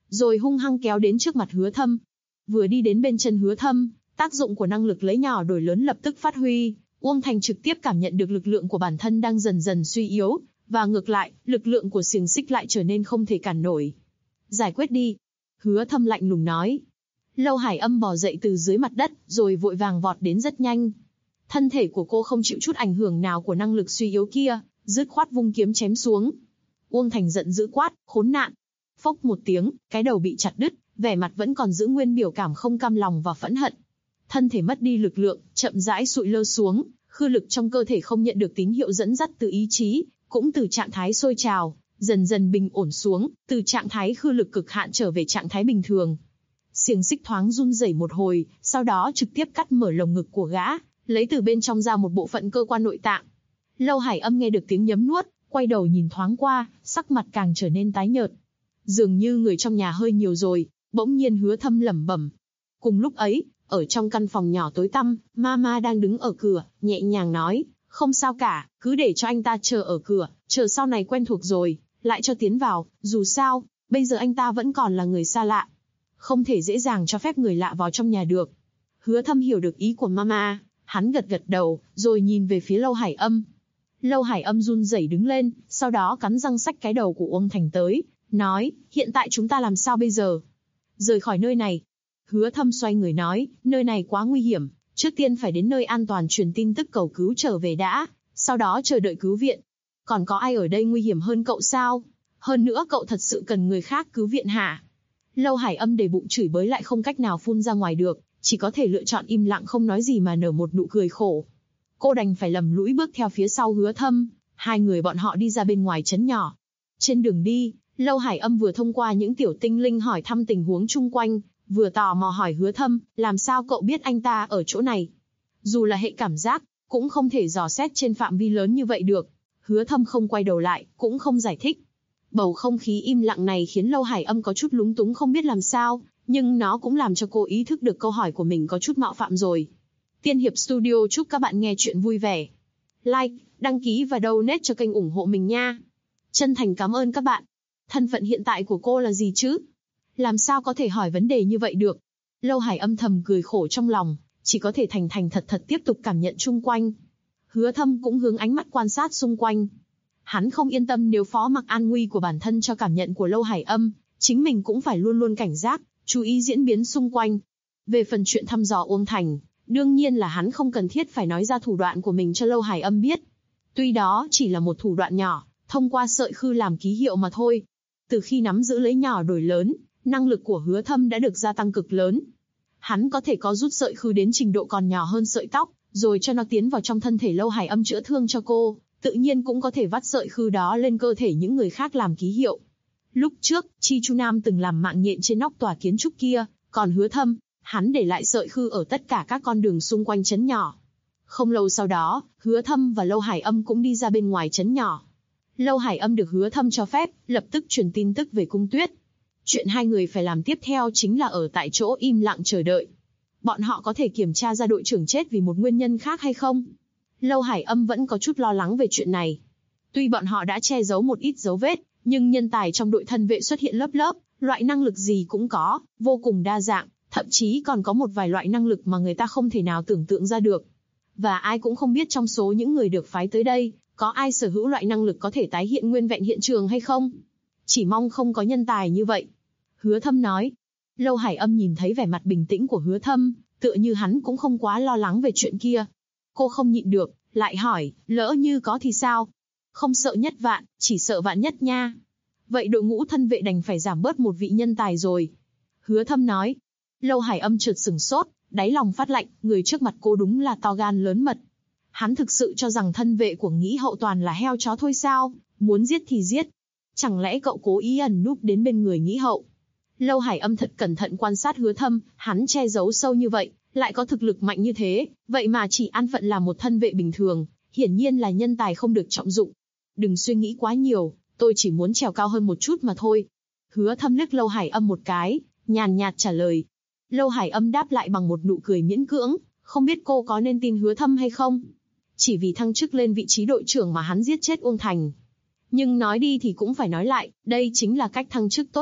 rồi hung hăng kéo đến trước mặt Hứa Thâm. Vừa đi đến bên chân Hứa Thâm, tác dụng của năng lực lấy nhỏ đổi lớn lập tức phát huy, Uông Thành trực tiếp cảm nhận được lực lượng của bản thân đang dần dần suy yếu, và ngược lại, lực lượng của xiềng xích lại trở nên không thể cản nổi. Giải quyết đi. Hứa Thâm lạnh lùng nói. Lâu Hải Âm bò dậy từ dưới mặt đất, rồi vội vàng vọt đến rất nhanh. Thân thể của cô không chịu chút ảnh hưởng nào của năng lực suy yếu kia, dứt khoát vung kiếm chém xuống. Uông Thành giận dữ quát, khốn nạn. Phốc một tiếng, cái đầu bị chặt đứt, vẻ mặt vẫn còn giữ nguyên biểu cảm không cam lòng và phẫn hận. Thân thể mất đi lực lượng, chậm rãi sụi lơ xuống, khư lực trong cơ thể không nhận được tín hiệu dẫn dắt từ ý chí, cũng từ trạng thái sôi trào, dần dần bình ổn xuống, từ trạng thái khư lực cực hạn trở về trạng thái bình thường. Xiềng xích thoáng run rẩy một hồi, sau đó trực tiếp cắt mở lồng ngực của gã, lấy từ bên trong ra một bộ phận cơ quan nội tạng. Lâu Hải Âm nghe được tiếng nhấm nuốt, quay đầu nhìn thoáng qua, sắc mặt càng trở nên tái nhợt. Dường như người trong nhà hơi nhiều rồi, bỗng nhiên Hứa Thâm lẩm bẩm. Cùng lúc ấy, ở trong căn phòng nhỏ tối tăm, Mama đang đứng ở cửa, nhẹ nhàng nói, không sao cả, cứ để cho anh ta chờ ở cửa, chờ sau này quen thuộc rồi, lại cho tiến vào, dù sao, bây giờ anh ta vẫn còn là người xa lạ. Không thể dễ dàng cho phép người lạ vào trong nhà được. Hứa Thâm hiểu được ý của Mama, hắn gật gật đầu, rồi nhìn về phía Lâu Hải Âm. Lâu Hải Âm run rẩy đứng lên, sau đó cắn răng xách cái đầu của Uông Thành tới, nói, hiện tại chúng ta làm sao bây giờ? Rời khỏi nơi này. Hứa Thâm xoay người nói, nơi này quá nguy hiểm, trước tiên phải đến nơi an toàn truyền tin tức cầu cứu trở về đã, sau đó chờ đợi cứu viện. Còn có ai ở đây nguy hiểm hơn cậu sao? Hơn nữa cậu thật sự cần người khác cứu viện hả? Lâu Hải Âm để bụng chửi bới lại không cách nào phun ra ngoài được, chỉ có thể lựa chọn im lặng không nói gì mà nở một nụ cười khổ. Cô đành phải lầm lũi bước theo phía sau Hứa Thâm, hai người bọn họ đi ra bên ngoài trấn nhỏ. Trên đường đi, Lâu Hải Âm vừa thông qua những tiểu tinh linh hỏi thăm tình huống chung quanh, vừa tò mò hỏi Hứa Thâm, làm sao cậu biết anh ta ở chỗ này? Dù là hệ cảm giác, cũng không thể dò xét trên phạm vi lớn như vậy được. Hứa Thâm không quay đầu lại, cũng không giải thích. Bầu không khí im lặng này khiến Lâu Hải Âm có chút lúng túng không biết làm sao, nhưng nó cũng làm cho cô ý thức được câu hỏi của mình có chút mạo phạm rồi. Tiên Hiệp Studio chúc các bạn nghe chuyện vui vẻ. Like, đăng ký và donate cho kênh ủng hộ mình nha. Chân thành cảm ơn các bạn. Thân phận hiện tại của cô là gì chứ? Làm sao có thể hỏi vấn đề như vậy được? Lâu Hải âm thầm cười khổ trong lòng, chỉ có thể thành thành thật thật tiếp tục cảm nhận chung quanh. Hứa Thâm cũng hướng ánh mắt quan sát xung quanh. Hắn không yên tâm nếu phó mặc an nguy của bản thân cho cảm nhận của Lâu Hải Âm, chính mình cũng phải luôn luôn cảnh giác, chú ý diễn biến xung quanh. Về phần chuyện thăm dò Uông Thành, đương nhiên là hắn không cần thiết phải nói ra thủ đoạn của mình cho Lâu Hải Âm biết. Tuy đó chỉ là một thủ đoạn nhỏ, thông qua sợi khư làm ký hiệu mà thôi. Từ khi nắm giữ lấy nhỏ đổi lớn, năng lực của Hứa Thâm đã được gia tăng cực lớn. Hắn có thể có rút sợi khư đến trình độ còn nhỏ hơn sợi tóc, rồi cho nó tiến vào trong thân thể Lâu Hải Âm chữa thương cho cô, tự nhiên cũng có thể vắt sợi khư đó lên cơ thể những người khác làm ký hiệu. Lúc trước, Chi Chu Nam từng làm mạng nhện trên nóc tòa kiến trúc kia, còn Hứa Thâm, hắn để lại sợi khư ở tất cả các con đường xung quanh trấn nhỏ. Không lâu sau đó, Hứa Thâm và Lâu Hải Âm cũng đi ra bên ngoài trấn nhỏ. Lâu Hải Âm được Hứa Thâm cho phép, lập tức truyền tin tức về Cung Tuyết. Chuyện hai người phải làm tiếp theo chính là ở tại chỗ im lặng chờ đợi. Bọn họ có thể kiểm tra ra đội trưởng chết vì một nguyên nhân khác hay không? Lâu Hải Âm vẫn có chút lo lắng về chuyện này. Tuy bọn họ đã che giấu một ít dấu vết, nhưng nhân tài trong đội thân vệ xuất hiện lớp lớp, loại năng lực gì cũng có, vô cùng đa dạng, thậm chí còn có một vài loại năng lực mà người ta không thể nào tưởng tượng ra được. Và ai cũng không biết trong số những người được phái tới đây, có ai sở hữu loại năng lực có thể tái hiện nguyên vẹn hiện trường hay không? Chỉ mong không có nhân tài như vậy. Hứa Thâm nói. Lâu Hải Âm nhìn thấy vẻ mặt bình tĩnh của Hứa Thâm, tựa như hắn cũng không quá lo lắng về chuyện kia. Cô không nhịn được, lại hỏi, lỡ như có thì sao? Không sợ nhất vạn, chỉ sợ vạn nhất nha. Vậy đội ngũ thân vệ đành phải giảm bớt một vị nhân tài rồi. Hứa Thâm nói. Lâu Hải Âm chợt sửng sốt, đáy lòng phát lạnh, người trước mặt cô đúng là to gan lớn mật. Hắn thực sự cho rằng thân vệ của Nghĩ Hậu toàn là heo chó thôi sao, muốn giết thì giết. Chẳng lẽ cậu cố ý ẩn núp đến bên người Nghĩ Hậu? Lâu Hải Âm thật cẩn thận quan sát Hứa Thâm, hắn che giấu sâu như vậy, lại có thực lực mạnh như thế, vậy mà chỉ an phận là một thân vệ bình thường, hiển nhiên là nhân tài không được trọng dụng. Đừng suy nghĩ quá nhiều, tôi chỉ muốn trèo cao hơn một chút mà thôi. Hứa Thâm liếc Lâu Hải Âm một cái, nhàn nhạt trả lời. Lâu Hải Âm đáp lại bằng một nụ cười miễn cưỡng, không biết cô có nên tin Hứa Thâm hay không? Chỉ vì thăng chức lên vị trí đội trưởng mà hắn giết chết Uông Thành. Nhưng nói đi thì cũng phải nói lại, đây chính là cách thăng chức tốt nhất,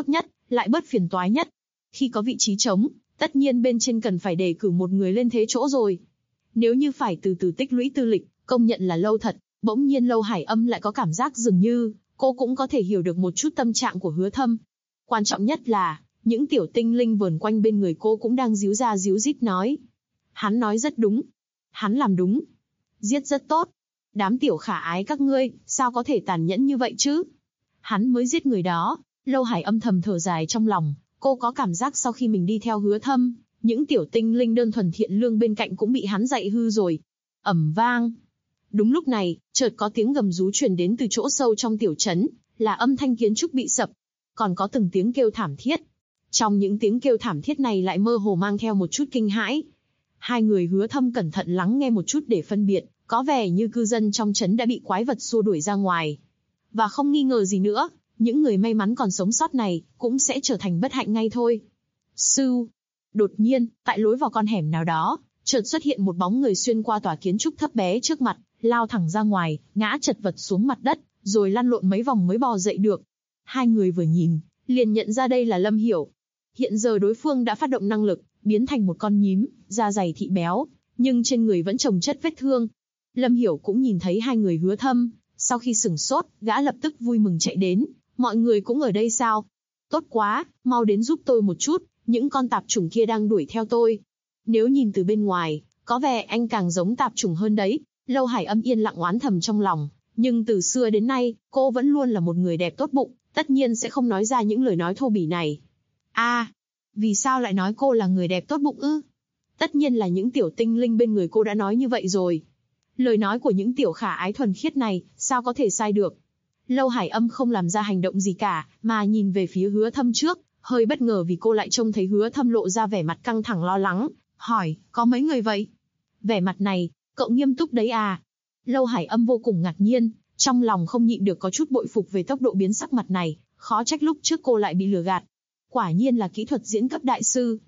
lại bớt phiền toái nhất. Khi có vị trí trống, tất nhiên bên trên cần phải đề cử một người lên thế chỗ rồi. Nếu như phải từ từ tích lũy tư lịch, công nhận là lâu thật. Bỗng nhiên Lâu Hải Âm lại có cảm giác dường như cô cũng có thể hiểu được một chút tâm trạng của Hứa Thâm. Quan trọng nhất là những tiểu tinh linh vờn quanh bên người cô cũng đang díu ra díu dít nói. Hắn nói rất đúng. Hắn làm đúng. Giết rất tốt. Đám tiểu khả ái các ngươi, sao có thể tàn nhẫn như vậy chứ? Hắn mới giết người đó. Lâu Hải Âm thầm thở dài trong lòng. Cô có cảm giác sau khi mình đi theo Hứa Thâm, những tiểu tinh linh đơn thuần thiện lương bên cạnh cũng bị hắn dạy hư rồi. Ầm vang. Đúng lúc này, chợt có tiếng gầm rú truyền đến từ chỗ sâu trong tiểu trấn, là âm thanh kiến trúc bị sập. Còn có từng tiếng kêu thảm thiết. Trong những tiếng kêu thảm thiết này lại mơ hồ mang theo một chút kinh hãi. Hai người Hứa Thâm cẩn thận lắng nghe một chút để phân biệt, có vẻ như cư dân trong trấn đã bị quái vật xua đuổi ra ngoài. Và không nghi ngờ gì nữa, những người may mắn còn sống sót này cũng sẽ trở thành bất hạnh ngay thôi. Sưu. Đột nhiên, tại lối vào con hẻm nào đó, chợt xuất hiện một bóng người xuyên qua tòa kiến trúc thấp bé trước mặt, lao thẳng ra ngoài, ngã chật vật xuống mặt đất, rồi lăn lộn mấy vòng mới bò dậy được. Hai người vừa nhìn, liền nhận ra đây là Lâm Hiểu. Hiện giờ đối phương đã phát động năng lực, biến thành một con nhím, da dày thịt béo, nhưng trên người vẫn chồng chất vết thương. Lâm Hiểu cũng nhìn thấy hai người Hứa Thâm, sau khi sửng sốt, gã lập tức vui mừng chạy đến. Mọi người cũng ở đây sao? Tốt quá, mau đến giúp tôi một chút, những con tạp chủng kia đang đuổi theo tôi. Nếu nhìn từ bên ngoài, có vẻ anh càng giống tạp chủng hơn đấy. Lâu Hải Âm yên lặng oán thầm trong lòng, nhưng từ xưa đến nay, cô vẫn luôn là một người đẹp tốt bụng, tất nhiên sẽ không nói ra những lời nói thô bỉ này. Vì sao lại nói cô là người đẹp tốt bụng ư? Tất nhiên là những tiểu tinh linh bên người cô đã nói như vậy rồi. Lời nói của những tiểu khả ái thuần khiết này, sao có thể sai được? Lâu Hải Âm không làm ra hành động gì cả, mà nhìn về phía Hứa Thâm trước, hơi bất ngờ vì cô lại trông thấy Hứa Thâm lộ ra vẻ mặt căng thẳng lo lắng, hỏi, có mấy người vậy? Vẻ mặt này, cậu nghiêm túc đấy à? Lâu Hải Âm vô cùng ngạc nhiên, trong lòng không nhịn được có chút bội phục về tốc độ biến sắc mặt này, khó trách lúc trước cô lại bị lừa gạt. Quả nhiên là kỹ thuật diễn cấp đại sư.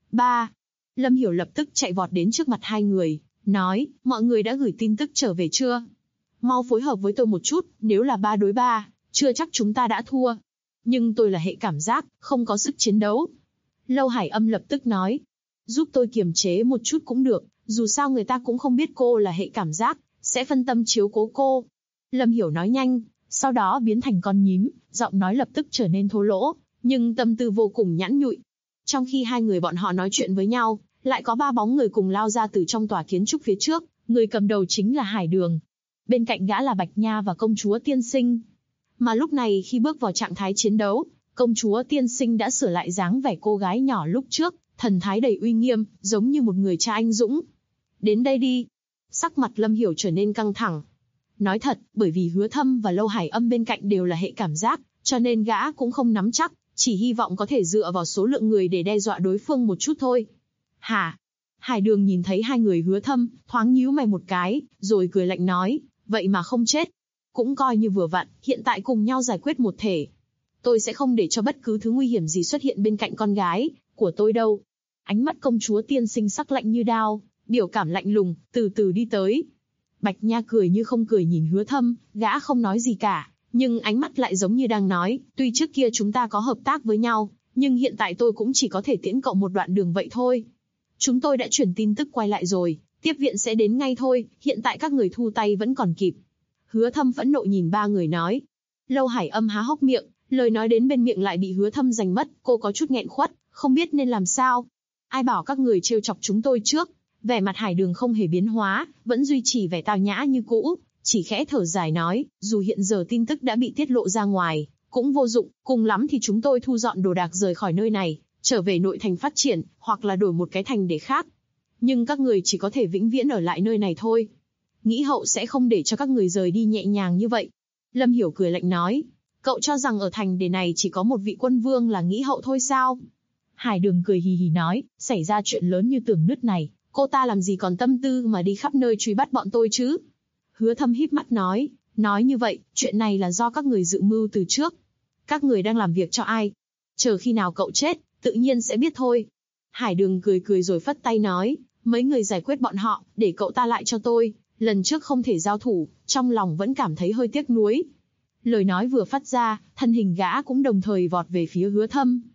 3. Lâm Hiểu lập tức chạy vọt đến trước mặt hai người, nói, mọi người đã gửi tin tức trở về chưa? Mau phối hợp với tôi một chút, nếu là 3 đối 3, chưa chắc chúng ta đã thua. Nhưng tôi là hệ cảm giác, không có sức chiến đấu. Lâu Hải Âm lập tức nói, giúp tôi kiềm chế một chút cũng được, dù sao người ta cũng không biết cô là hệ cảm giác, sẽ phân tâm chiếu cố cô. Lâm Hiểu nói nhanh, sau đó biến thành con nhím, giọng nói lập tức trở nên thô lỗ, nhưng tâm tư vô cùng nhẵn nhụi. Trong khi hai người bọn họ nói chuyện với nhau, lại có 3 bóng người cùng lao ra từ trong tòa kiến trúc phía trước, người cầm đầu chính là Hải Đường. Bên cạnh gã là Bạch Nha và công chúa Tiên Sinh. Mà lúc này khi bước vào trạng thái chiến đấu, công chúa Tiên Sinh đã sửa lại dáng vẻ cô gái nhỏ lúc trước, thần thái đầy uy nghiêm, giống như một người cha anh dũng. Đến đây đi. Sắc mặt Lâm Hiểu trở nên căng thẳng. Nói thật, bởi vì Hứa Thâm và Lâu Hải Âm bên cạnh đều là hệ cảm giác, cho nên gã cũng không nắm chắc, chỉ hy vọng có thể dựa vào số lượng người để đe dọa đối phương một chút thôi. Hả? Hải Đường nhìn thấy hai người Hứa Thâm, thoáng nhíu mày một cái, rồi cười lạnh nói, vậy mà không chết. Cũng coi như vừa vặn, hiện tại cùng nhau giải quyết một thể. Tôi sẽ không để cho bất cứ thứ nguy hiểm gì xuất hiện bên cạnh con gái của tôi đâu. Ánh mắt công chúa Tiên Sinh sắc lạnh như đao, biểu cảm lạnh lùng, từ từ đi tới. Bạch Nha cười như không cười nhìn Hứa Thâm, gã không nói gì cả, nhưng ánh mắt lại giống như đang nói, tuy trước kia chúng ta có hợp tác với nhau, nhưng hiện tại tôi cũng chỉ có thể tiễn cậu một đoạn đường vậy thôi. Chúng tôi đã chuyển tin tức quay lại rồi, tiếp viện sẽ đến ngay thôi, hiện tại các người thu tay vẫn còn kịp. Hứa Thâm phẫn nộ nhìn 3 người nói. Lâu Hải Âm há hốc miệng, lời nói đến bên miệng lại bị Hứa Thâm giành mất, cô có chút nghẹn khuất, không biết nên làm sao. Ai bảo các người trêu chọc chúng tôi trước? Vẻ mặt Hải Đường không hề biến hóa, vẫn duy trì vẻ tao nhã như cũ, chỉ khẽ thở dài nói, dù hiện giờ tin tức đã bị tiết lộ ra ngoài, cũng vô dụng, cùng lắm thì chúng tôi thu dọn đồ đạc rời khỏi nơi này, trở về nội thành phát triển, hoặc là đổi một cái thành để khác. Nhưng các người chỉ có thể vĩnh viễn ở lại nơi này thôi. Nghĩ hậu sẽ không để cho các người rời đi nhẹ nhàng như vậy. Lâm Hiểu cười lạnh nói, cậu cho rằng ở thành để này chỉ có một vị quân vương là Nghĩ hậu thôi sao? Hải Đường cười hì hì nói, xảy ra chuyện lớn như tường nứt này, cô ta làm gì còn tâm tư mà đi khắp nơi truy bắt bọn tôi chứ? Hứa Thâm híp mắt nói như vậy, chuyện này là do các người dự mưu từ trước. Các người đang làm việc cho ai? Chờ khi nào cậu chết, tự nhiên sẽ biết thôi. Hải Đường cười cười rồi phất tay nói, mấy người giải quyết bọn họ, để cậu ta lại cho tôi. Lần trước không thể giao thủ, trong lòng vẫn cảm thấy hơi tiếc nuối. Lời nói vừa phát ra, thân hình gã cũng đồng thời vọt về phía Hứa Thâm.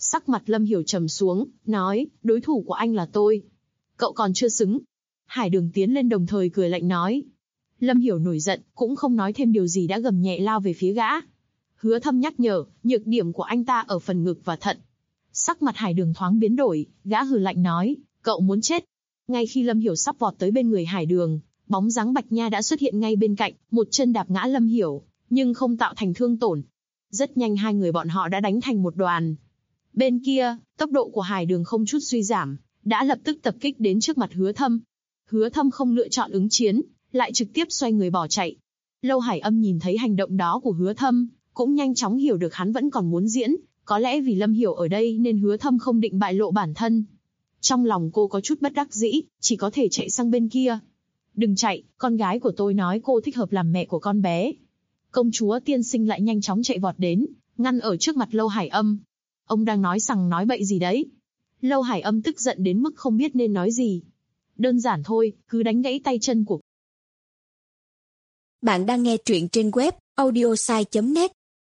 Sắc mặt Lâm Hiểu trầm xuống, nói, đối thủ của anh là tôi. Cậu còn chưa xứng. Hải Đường tiến lên đồng thời cười lạnh nói. Lâm Hiểu nổi giận, cũng không nói thêm điều gì đã gầm nhẹ lao về phía gã. Hứa Thâm nhắc nhở, nhược điểm của anh ta ở phần ngực và thận. Sắc mặt Hải Đường thoáng biến đổi, gã hừ lạnh nói, cậu muốn chết. Ngay khi Lâm Hiểu sắp vọt tới bên người Hải Đường, bóng dáng Bạch Nha đã xuất hiện ngay bên cạnh, một chân đạp ngã Lâm Hiểu, nhưng không tạo thành thương tổn. Rất nhanh hai người bọn họ đã đánh thành một đoàn. Bên kia, tốc độ của Hải Đường không chút suy giảm, đã lập tức tập kích đến trước mặt Hứa Thâm. Hứa Thâm không lựa chọn ứng chiến, lại trực tiếp xoay người bỏ chạy. Lâu Hải Âm nhìn thấy hành động đó của Hứa Thâm, cũng nhanh chóng hiểu được hắn vẫn còn muốn diễn, có lẽ vì Lâm Hiểu ở đây nên Hứa Thâm không định bại lộ bản thân. Trong lòng cô có chút bất đắc dĩ, chỉ có thể chạy sang bên kia. Đừng chạy, con gái của tôi nói cô thích hợp làm mẹ của con bé. Công chúa tiên sinh lại nhanh chóng chạy vọt đến, ngăn ở trước mặt Lâu Hải Âm. Ông đang nói sằng nói bậy gì đấy? Lâu Hải Âm tức giận đến mức không biết nên nói gì. Đơn giản thôi, cứ đánh gãy tay chân của. Bạn đang nghe truyện trên web audiosai.net.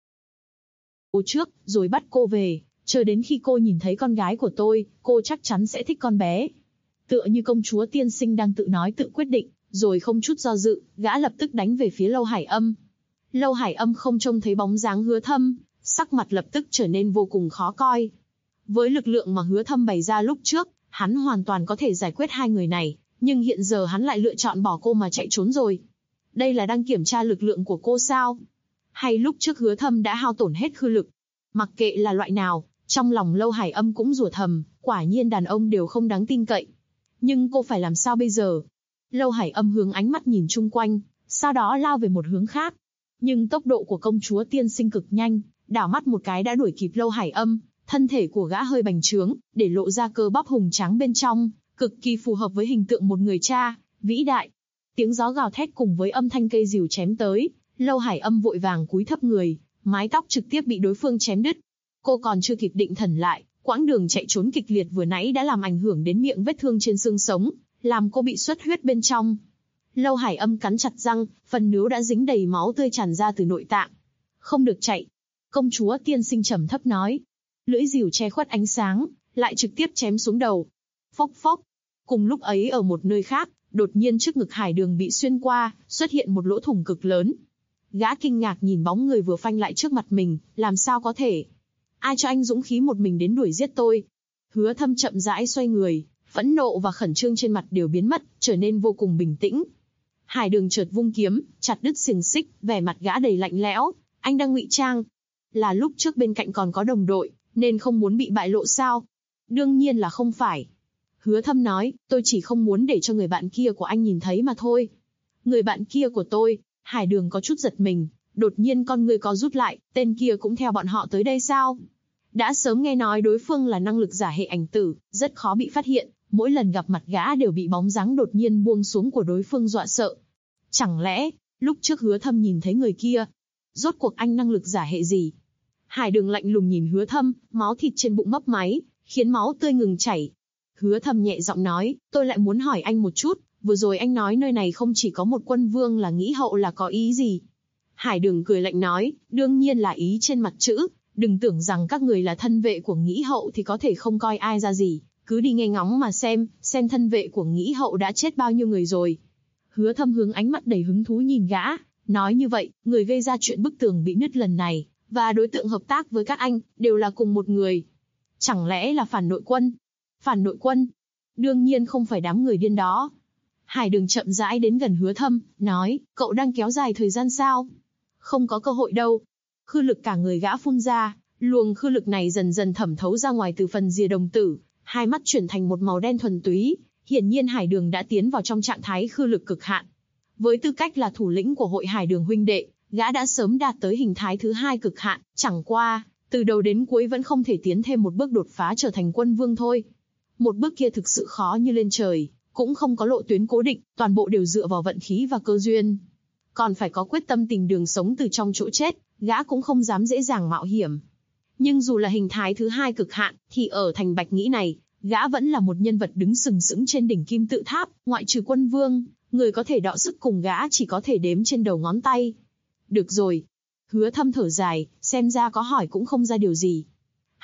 Cô trước, rồi bắt cô về, chờ đến khi cô nhìn thấy con gái của tôi, cô chắc chắn sẽ thích con bé. Tựa như công chúa tiên sinh đang tự nói tự quyết định, rồi không chút do dự, gã lập tức đánh về phía Lâu Hải Âm. Lâu Hải Âm không trông thấy bóng dáng Hứa Thâm, sắc mặt lập tức trở nên vô cùng khó coi. Với lực lượng mà Hứa Thâm bày ra lúc trước, hắn hoàn toàn có thể giải quyết hai người này, nhưng hiện giờ hắn lại lựa chọn bỏ cô mà chạy trốn rồi. Đây là đang kiểm tra lực lượng của cô sao? Hay lúc trước Hứa Thâm đã hao tổn hết khư lực? Mặc kệ là loại nào, trong lòng Lâu Hải Âm cũng rủa thầm, quả nhiên đàn ông đều không đáng tin cậy. Nhưng cô phải làm sao bây giờ? Lâu Hải Âm hướng ánh mắt nhìn chung quanh, sau đó lao về một hướng khác. Nhưng tốc độ của công chúa tiên sinh cực nhanh, đảo mắt một cái đã đuổi kịp Lâu Hải Âm, thân thể của gã hơi bành trướng, để lộ ra cơ bắp hùng tráng bên trong, cực kỳ phù hợp với hình tượng một người cha vĩ đại. Tiếng gió gào thét cùng với âm thanh cây rìu chém tới, Lâu Hải Âm vội vàng cúi thấp người, mái tóc trực tiếp bị đối phương chém đứt. Cô còn chưa kịp định thần lại, quãng đường chạy trốn kịch liệt vừa nãy đã làm ảnh hưởng đến miệng vết thương trên xương sống, làm cô bị xuất huyết bên trong. Lâu Hải Âm cắn chặt răng, phần nướu đã dính đầy máu tươi tràn ra từ nội tạng. Không được chạy. Công chúa tiên sinh trầm thấp nói. Lưỡi rìu che khuất ánh sáng, lại trực tiếp chém xuống đầu. Phốc phốc. Cùng lúc ấy ở một nơi khác, đột nhiên trước ngực Hải Đường bị xuyên qua, xuất hiện một lỗ thủng cực lớn. Gã kinh ngạc nhìn bóng người vừa phanh lại trước mặt mình, làm sao có thể? Ai cho anh dũng khí một mình đến đuổi giết tôi? Hứa Thâm chậm rãi xoay người, phẫn nộ và khẩn trương trên mặt đều biến mất, trở nên vô cùng bình tĩnh. Hải Đường chợt vung kiếm, chặt đứt xiềng xích, vẻ mặt gã đầy lạnh lẽo. Anh đang ngụy trang. Là lúc trước bên cạnh còn có đồng đội, nên không muốn bị bại lộ sao? Đương nhiên là không phải. Hứa Thâm nói, tôi chỉ không muốn để cho người bạn kia của anh nhìn thấy mà thôi. Người bạn kia của tôi? Hải Đường có chút giật mình, đột nhiên con người có rút lại, tên kia cũng theo bọn họ tới đây sao? Đã sớm nghe nói đối phương là năng lực giả hệ ảnh tử, rất khó bị phát hiện, mỗi lần gặp mặt gã đều bị bóng dáng đột nhiên buông xuống của đối phương dọa sợ. Chẳng lẽ, lúc trước Hứa Thâm nhìn thấy người kia? Rốt cuộc anh năng lực giả hệ gì? Hải Đường lạnh lùng nhìn Hứa Thâm, máu thịt trên bụng mấp máy, khiến máu tươi ngừng chảy. Hứa Thâm nhẹ giọng nói, tôi lại muốn hỏi anh một chút, vừa rồi anh nói nơi này không chỉ có một quân vương là Nghĩ Hậu là có ý gì? Hải Đường cười lạnh nói, đương nhiên là ý trên mặt chữ, đừng tưởng rằng các người là thân vệ của Nghĩ Hậu thì có thể không coi ai ra gì, cứ đi nghe ngóng mà xem thân vệ của Nghĩ Hậu đã chết bao nhiêu người rồi. Hứa Thâm hướng ánh mắt đầy hứng thú nhìn gã, nói như vậy, người gây ra chuyện bức tường bị nứt lần này, và đối tượng hợp tác với các anh, đều là cùng một người. Chẳng lẽ là phản nội quân? Phản nội quân? Đương nhiên không phải đám người điên đó. Hải Đường chậm rãi đến gần Hứa Thâm, nói, cậu đang kéo dài thời gian sao? Không có cơ hội đâu. Khư lực cả người gã phun ra, luồng khư lực này dần dần thẩm thấu ra ngoài từ phần rìa đồng tử, hai mắt chuyển thành một màu đen thuần túy. Hiển nhiên Hải Đường đã tiến vào trong trạng thái khư lực cực hạn. Với tư cách là thủ lĩnh của hội Hải Đường huynh đệ, gã đã sớm đạt tới hình thái thứ hai cực hạn, chẳng qua, từ đầu đến cuối vẫn không thể tiến thêm một bước đột phá trở thành quân vương thôi. Một bước kia thực sự khó như lên trời, cũng không có lộ tuyến cố định, toàn bộ đều dựa vào vận khí và cơ duyên. Còn phải có quyết tâm tìm đường sống từ trong chỗ chết, gã cũng không dám dễ dàng mạo hiểm. Nhưng dù là hình thái thứ hai cực hạn, thì ở thành Bạch Nghĩ này, gã vẫn là một nhân vật đứng sừng sững trên đỉnh kim tự tháp, ngoại trừ quân vương, người có thể đọ sức cùng gã chỉ có thể đếm trên đầu ngón tay. Được rồi. Hứa Thâm thở dài, xem ra có hỏi cũng không ra điều gì.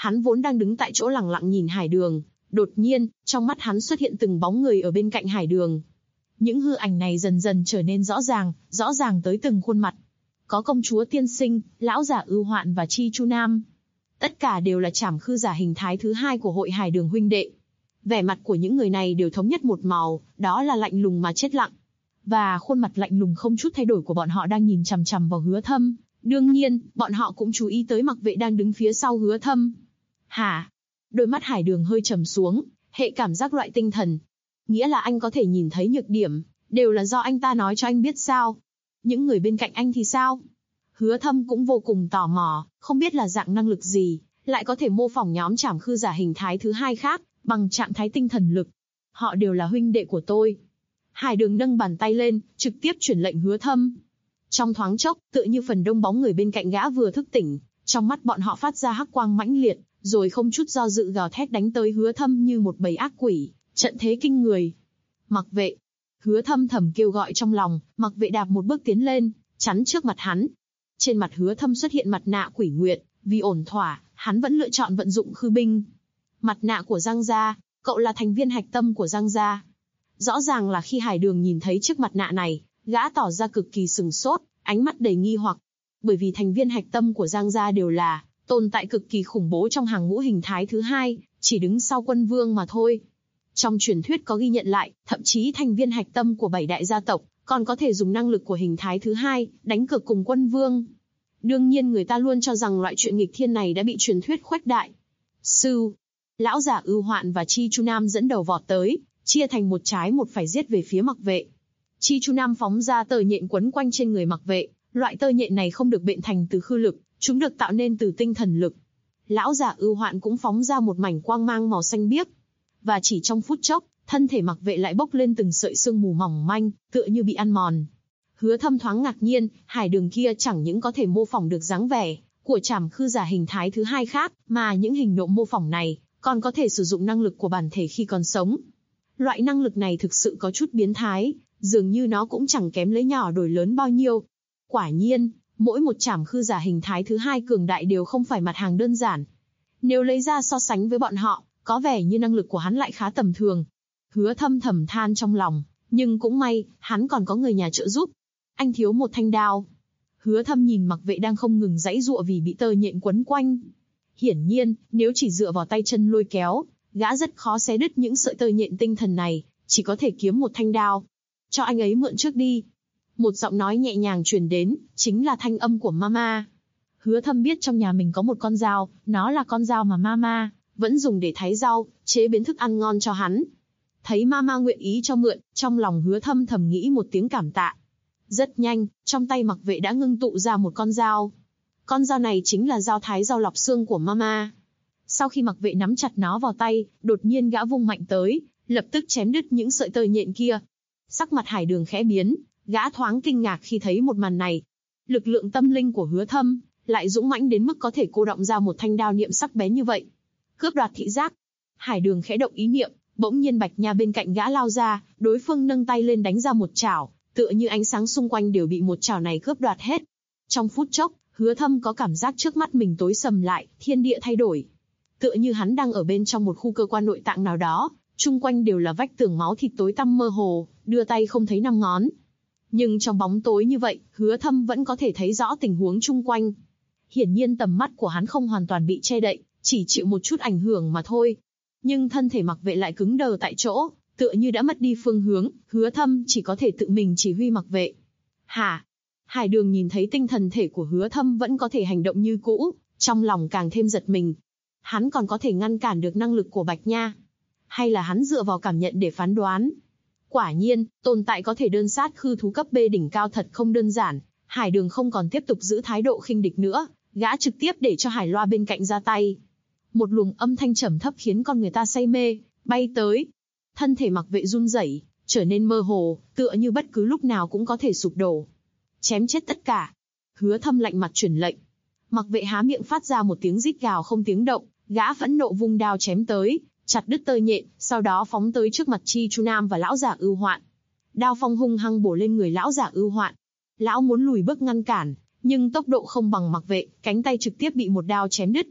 Hắn vốn đang đứng tại chỗ lặng lặng nhìn Hải Đường, đột nhiên, trong mắt hắn xuất hiện từng bóng người ở bên cạnh Hải Đường. Những hư ảnh này dần dần trở nên rõ ràng tới từng khuôn mặt. Có công chúa tiên sinh, lão giả Ưu Hoạn và Chi Chu Nam. Tất cả đều là trảm khư giả hình thái thứ hai của hội Hải Đường huynh đệ. Vẻ mặt của những người này đều thống nhất một màu, đó là lạnh lùng mà chết lặng. Và khuôn mặt lạnh lùng không chút thay đổi của bọn họ đang nhìn chằm chằm vào Hứa Thâm. Đương nhiên, bọn họ cũng chú ý tới Mặc Vệ đang đứng phía sau Hứa Thâm. Hả? Đôi mắt Hải Đường hơi trầm xuống, hệ cảm giác loại tinh thần. Nghĩa là anh có thể nhìn thấy nhược điểm, đều là do anh ta nói cho anh biết sao? Những người bên cạnh anh thì sao? Hứa Thâm cũng vô cùng tò mò, không biết là dạng năng lực gì, lại có thể mô phỏng nhóm trảm khư giả hình thái thứ hai khác, bằng trạng thái tinh thần lực. Họ đều là huynh đệ của tôi. Hải Đường nâng bàn tay lên, trực tiếp truyền lệnh Hứa Thâm. Trong thoáng chốc, tựa như phần đông bóng người bên cạnh gã vừa thức tỉnh, trong mắt bọn họ phát ra hắc quang mãnh liệt, rồi không chút do dự gào thét đánh tới Hứa Thâm như một bầy ác quỷ, trận thế kinh người. Mặc Vệ. Hứa Thâm thầm kêu gọi trong lòng, Mặc Vệ đạp một bước tiến lên, chắn trước mặt hắn. Trên mặt Hứa Thâm xuất hiện mặt nạ quỷ nguyệt, vì ổn thỏa, hắn vẫn lựa chọn vận dụng khư binh. Mặt nạ của Giang gia, cậu là thành viên hạch tâm của Giang gia. Rõ ràng là khi Hải Đường nhìn thấy chiếc mặt nạ này, gã tỏ ra cực kỳ sừng sốt, ánh mắt đầy nghi hoặc. Bởi vì thành viên hạch tâm của Giang gia đều là tồn tại cực kỳ khủng bố trong hàng ngũ hình thái thứ hai, chỉ đứng sau Quân Vương mà thôi. Trong truyền thuyết có ghi nhận lại, thậm chí thành viên hạch tâm của 7 đại gia tộc còn có thể dùng năng lực của hình thái thứ hai đánh cược cùng Quân Vương. Đương nhiên người ta luôn cho rằng loại chuyện nghịch thiên này đã bị truyền thuyết khuếch đại. Sư, lão giả Ưu Hoạn và Chi Chu Nam dẫn đầu vọt tới, chia thành một trái một phải giết về phía Mặc Vệ. Chi Chu Nam phóng ra tơ nhện quấn quanh trên người Mặc Vệ, loại tơ nhện này không được bện thành từ khư lực, chúng được tạo nên từ tinh thần lực. Lão giả Ưu Hoạn cũng phóng ra một mảnh quang mang màu xanh biếc, và chỉ trong phút chốc, thân thể Mặc Vệ lại bốc lên từng sợi sương mù mỏng manh, tựa như bị ăn mòn. Hứa Thâm thoáng ngạc nhiên, Hải Đường kia chẳng những có thể mô phỏng được dáng vẻ của trảm khư giả hình thái thứ hai khác, mà những hình nộm mô phỏng này còn có thể sử dụng năng lực của bản thể khi còn sống. Loại năng lực này thực sự có chút biến thái, dường như nó cũng chẳng kém lấy nhỏ đổi lớn bao nhiêu. Quả nhiên, mỗi một trảm khư giả hình thái thứ hai cường đại đều không phải mặt hàng đơn giản. Nếu lấy ra so sánh với bọn họ, có vẻ như năng lực của hắn lại khá tầm thường. Hứa Thâm thầm than trong lòng, nhưng cũng may, hắn còn có người nhà trợ giúp. Anh thiếu một thanh đao. Hứa Thâm nhìn Mặc Vệ đang không ngừng giãy giụa vì bị tơ nhện quấn quanh. Hiển nhiên, nếu chỉ dựa vào tay chân lôi kéo, gã rất khó xé đứt những sợi tơ nhện tinh thần này, chỉ có thể kiếm một thanh đao. Cho anh ấy mượn trước đi. Một giọng nói nhẹ nhàng truyền đến, chính là thanh âm của Mama. Hứa Thâm biết trong nhà mình có một con dao, nó là con dao mà Mama vẫn dùng để thái rau, chế biến thức ăn ngon cho hắn. Thấy Mama nguyện ý cho mượn, trong lòng Hứa Thâm thầm nghĩ một tiếng cảm tạ. Rất nhanh, trong tay Mặc Vệ đã ngưng tụ ra một con dao. Con dao này chính là dao thái rau lọc xương của Mama. Sau khi Mặc Vệ nắm chặt nó vào tay, đột nhiên gã vung mạnh tới, lập tức chém đứt những sợi tơ nhện kia. Sắc mặt Hải Đường khẽ biến, gã thoáng kinh ngạc khi thấy một màn này. Lực lượng tâm linh của Hứa Thâm lại dũng mãnh đến mức có thể cô đọng ra một thanh đao niệm sắc bén như vậy. Cướp đoạt thị giác. Hải Đường khẽ động ý niệm, bỗng nhiên Bạch Nha bên cạnh gã lao ra, đối phương nâng tay lên đánh ra một chảo, tựa như ánh sáng xung quanh đều bị một chảo này cướp đoạt hết. Trong phút chốc, Hứa Thâm có cảm giác trước mắt mình tối sầm lại, thiên địa thay đổi. Tựa như hắn đang ở bên trong một khu cơ quan nội tạng nào đó, chung quanh đều là vách tường máu thịt tối tăm mơ hồ, đưa tay không thấy năm ngón. Nhưng trong bóng tối như vậy, Hứa Thâm vẫn có thể thấy rõ tình huống chung quanh. Hiển nhiên tầm mắt của hắn không hoàn toàn bị che đậy, chỉ chịu một chút ảnh hưởng mà thôi. Nhưng thân thể Mặc Vệ lại cứng đờ tại chỗ, tựa như đã mất đi phương hướng, Hứa Thâm chỉ có thể tự mình chỉ huy Mặc Vệ. Hả? Hải Đường nhìn thấy tinh thần thể của Hứa Thâm vẫn có thể hành động như cũ, trong lòng càng thêm giật mình. Hắn còn có thể ngăn cản được năng lực của Bạch Nha? Hay là hắn dựa vào cảm nhận để phán đoán? Quả nhiên, tồn tại có thể đơn sát khư thú cấp B đỉnh cao thật không đơn giản. Hải Đường không còn tiếp tục giữ thái độ khinh địch nữa, gã trực tiếp để cho Hải Loa bên cạnh ra tay. Một luồng âm thanh trầm thấp khiến con người ta say mê, bay tới. Thân thể Mặc Vệ run rẩy, trở nên mơ hồ, tựa như bất cứ lúc nào cũng có thể sụp đổ. Chém chết tất cả. Hứa Thâm lạnh mặt truyền lệnh. Mặc Vệ há miệng phát ra một tiếng rít gào không tiếng động, gã phẫn nộ vung đao chém tới, chặt đứt tơ nhện, sau đó phóng tới trước mặt Chi Chu Nam và lão giả Ưu Hoạn. Đao phong hung hăng bổ lên người lão giả Ưu Hoạn. Lão muốn lùi bước ngăn cản, nhưng tốc độ không bằng Mặc Vệ, cánh tay trực tiếp bị một đao chém đứt.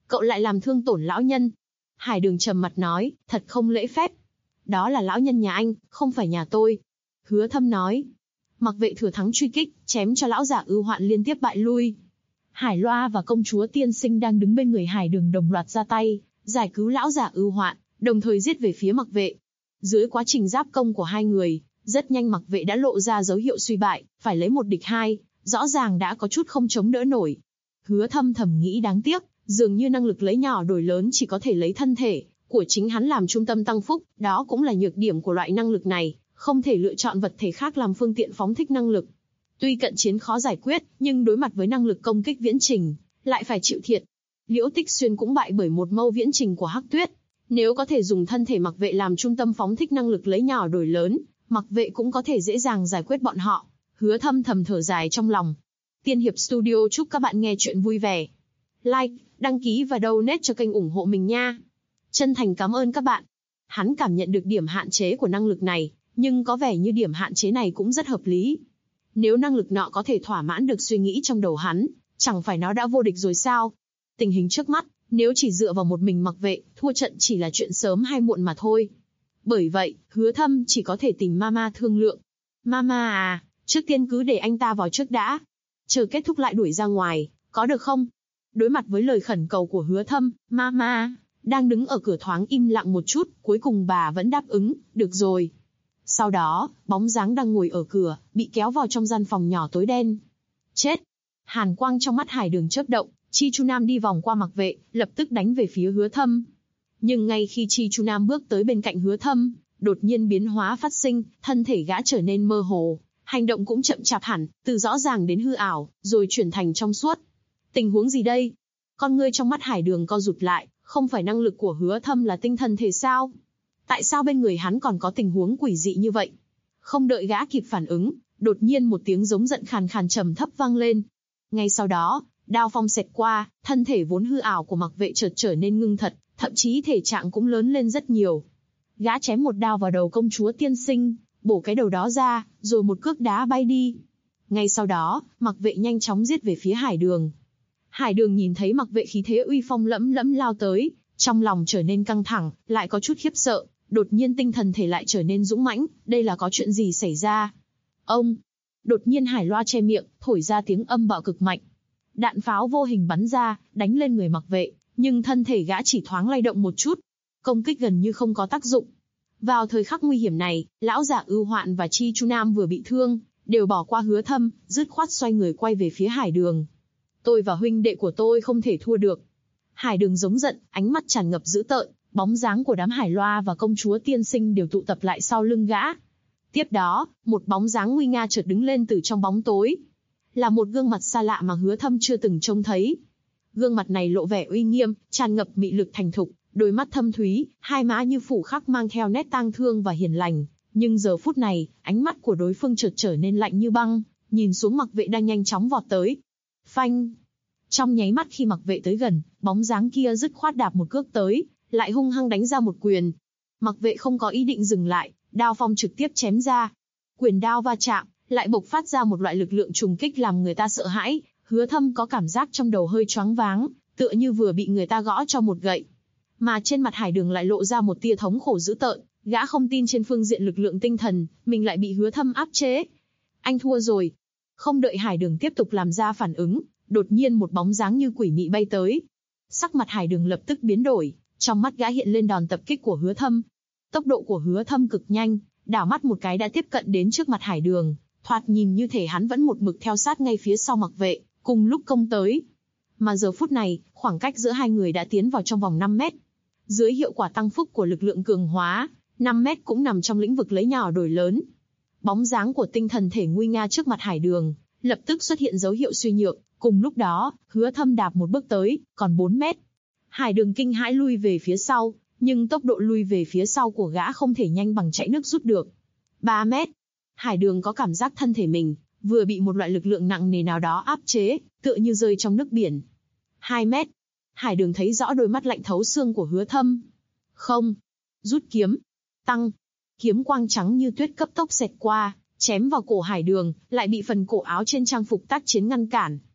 Cậu lại làm thương tổn lão nhân. Hải Đường trầm mặt nói, thật không lễ phép. Đó là lão nhân nhà anh, không phải nhà tôi. Hứa Thâm nói. Mặc Vệ thừa thắng truy kích, chém cho lão giả ưu hoạn liên tiếp bại lui. Hải Loa và công chúa Tiên Sinh đang đứng bên người Hải Đường đồng loạt ra tay, giải cứu lão giả ưu hoạn, đồng thời giết về phía Mặc Vệ. Dưới quá trình giáp công của hai người, rất nhanh Mặc Vệ đã lộ ra dấu hiệu suy bại, phải lấy một địch hai, rõ ràng đã có chút không chống đỡ nổi. Hứa Thâm thầm nghĩ đáng tiếc, dường như năng lực lấy nhỏ đổi lớn chỉ có thể lấy thân thể của chính hắn làm trung tâm tăng phúc, đó cũng là nhược điểm của loại năng lực này, không thể lựa chọn vật thể khác làm phương tiện phóng thích năng lực. Tuy cận chiến khó giải quyết, nhưng đối mặt với năng lực công kích viễn trình, lại phải chịu thiệt. Liễu Tích Xuyên cũng bại bởi một mâu viễn trình của Hắc Tuyết. Nếu có thể dùng thân thể Mặc Vệ làm trung tâm phóng thích năng lực lấy nhỏ đổi lớn, Mặc Vệ cũng có thể dễ dàng giải quyết bọn họ. Hứa Thâm thầm thở dài trong lòng. Tiên Hiệp Studio chúc các bạn nghe chuyện vui vẻ. Like, đăng ký và donate cho kênh ủng hộ mình nha. Chân thành cảm ơn các bạn. Hắn cảm nhận được điểm hạn chế của năng lực này, nhưng có vẻ như điểm hạn chế này cũng rất hợp lý. Nếu năng lực nọ có thể thỏa mãn được suy nghĩ trong đầu hắn, chẳng phải nó đã vô địch rồi sao? Tình hình trước mắt, nếu chỉ dựa vào một mình Mặc Vệ, thua trận chỉ là chuyện sớm hay muộn mà thôi. Bởi vậy, Hứa Thâm chỉ có thể tìm Mama thương lượng. Mama à, trước tiên cứ để anh ta vào trước đã. Chờ kết thúc lại đuổi ra ngoài, có được không? Đối mặt với lời khẩn cầu của Hứa Thâm, Mama đang đứng ở cửa thoáng im lặng một chút, cuối cùng bà vẫn đáp ứng, được rồi. Sau đó, bóng dáng đang ngồi ở cửa, bị kéo vào trong gian phòng nhỏ tối đen. Chết! Hàn quang trong mắt Hải Đường chớp động, Chi Chu Nam đi vòng qua Mặc Vệ, lập tức đánh về phía Hứa Thâm. Nhưng ngay khi Chi Chu Nam bước tới bên cạnh Hứa Thâm, đột nhiên biến hóa phát sinh, thân thể gã trở nên mơ hồ, hành động cũng chậm chạp hẳn, từ rõ ràng đến hư ảo, rồi chuyển thành trong suốt. Tình huống gì đây? Con ngươi trong mắt Hải Đường co rụt lại, không phải năng lực của Hứa Thâm là tinh thần thể sao? Tại sao bên người hắn còn có tình huống quỷ dị như vậy? Không đợi gã kịp phản ứng, đột nhiên một tiếng giống giận khàn khàn trầm thấp vang lên. Ngay sau đó, đao phong xẹt qua, thân thể vốn hư ảo của Mặc Vệ chợt trở nên ngưng thật, thậm chí thể trạng cũng lớn lên rất nhiều. Gã chém một đao vào đầu công chúa Tiên Sinh, bổ cái đầu đó ra, rồi một cước đá bay đi. Ngay sau đó, Mặc Vệ nhanh chóng giết về phía Hải Đường. Hải Đường nhìn thấy Mặc Vệ khí thế uy phong lẫm lẫm lao tới, trong lòng trở nên căng thẳng, lại có chút khiếp sợ, đột nhiên tinh thần thể lại trở nên dũng mãnh, đây là có chuyện gì xảy ra? Ông! Đột nhiên Hải Loa che miệng, thổi ra tiếng âm bạo cực mạnh. Đạn pháo vô hình bắn ra, đánh lên người Mặc Vệ, nhưng thân thể gã chỉ thoáng lay động một chút. Công kích gần như không có tác dụng. Vào thời khắc nguy hiểm này, lão giả ưu hoạn và Chi Chu Nam vừa bị thương, đều bỏ qua Hứa Thâm, dứt khoát xoay người quay về phía Hải Đường. Tôi và huynh đệ của tôi không thể thua được. Hải Đường giống giận, ánh mắt tràn ngập dữ tợn, bóng dáng của đám Hải Loa và công chúa Tiên Sinh đều tụ tập lại sau lưng gã. Tiếp đó, một bóng dáng nguy nga chợt đứng lên từ trong bóng tối. Là một gương mặt xa lạ mà Hứa Thâm chưa từng trông thấy. Gương mặt này lộ vẻ uy nghiêm, tràn ngập mị lực thành thục, đôi mắt thâm thúy, hai má như phủ khắc mang theo nét tang thương và hiền lành. Nhưng giờ phút này, ánh mắt của đối phương chợt trở nên lạnh như băng, nhìn xuống Mặc Vệ đang nhanh chóng vọt tới. Phanh! Trong nháy mắt khi Mặc Vệ tới gần, bóng dáng kia dứt khoát đạp một cước tới, lại hung hăng đánh ra một quyền. Mặc Vệ không có ý định dừng lại, đao phong trực tiếp chém ra. Quyền đao va chạm, lại bộc phát ra một loại lực lượng trùng kích làm người ta sợ hãi. Hứa Thâm có cảm giác trong đầu hơi choáng váng, tựa như vừa bị người ta gõ cho một gậy. Mà trên mặt Hải Đường lại lộ ra một tia thống khổ dữ tợn, gã không tin trên phương diện lực lượng tinh thần, mình lại bị Hứa Thâm áp chế. Anh thua rồi. Không đợi Hải Đường tiếp tục làm ra phản ứng, đột nhiên một bóng dáng như quỷ mị bay tới. Sắc mặt Hải Đường lập tức biến đổi, trong mắt gã hiện lên đòn tập kích của Hứa Thâm. Tốc độ của Hứa Thâm cực nhanh, đảo mắt một cái đã tiếp cận đến trước mặt Hải Đường, thoạt nhìn như thể hắn vẫn một mực theo sát ngay phía sau Mặc Vệ, cùng lúc công tới. Mà giờ phút này, khoảng cách giữa hai người đã tiến vào trong vòng 5 mét. Dưới hiệu quả tăng phúc của lực lượng cường hóa, 5 mét cũng nằm trong lĩnh vực lấy nhỏ đổi lớn. Bóng dáng của tinh thần thể nguy nga trước mặt Hải Đường, lập tức xuất hiện dấu hiệu suy nhược, cùng lúc đó, Hứa Thâm đạp một bước tới, còn 4 mét. Hải Đường kinh hãi lui về phía sau, nhưng tốc độ lui về phía sau của gã không thể nhanh bằng chạy nước rút được. 3 mét. Hải Đường có cảm giác thân thể mình vừa bị một loại lực lượng nặng nề nào đó áp chế, tựa như rơi trong nước biển. 2 mét. Hải Đường thấy rõ đôi mắt lạnh thấu xương của Hứa Thâm. Không. Rút kiếm. Tăng. Kiếm quang trắng như tuyết cấp tốc xẹt qua, chém vào cổ Hải Đường, lại bị phần cổ áo trên trang phục tác chiến ngăn cản.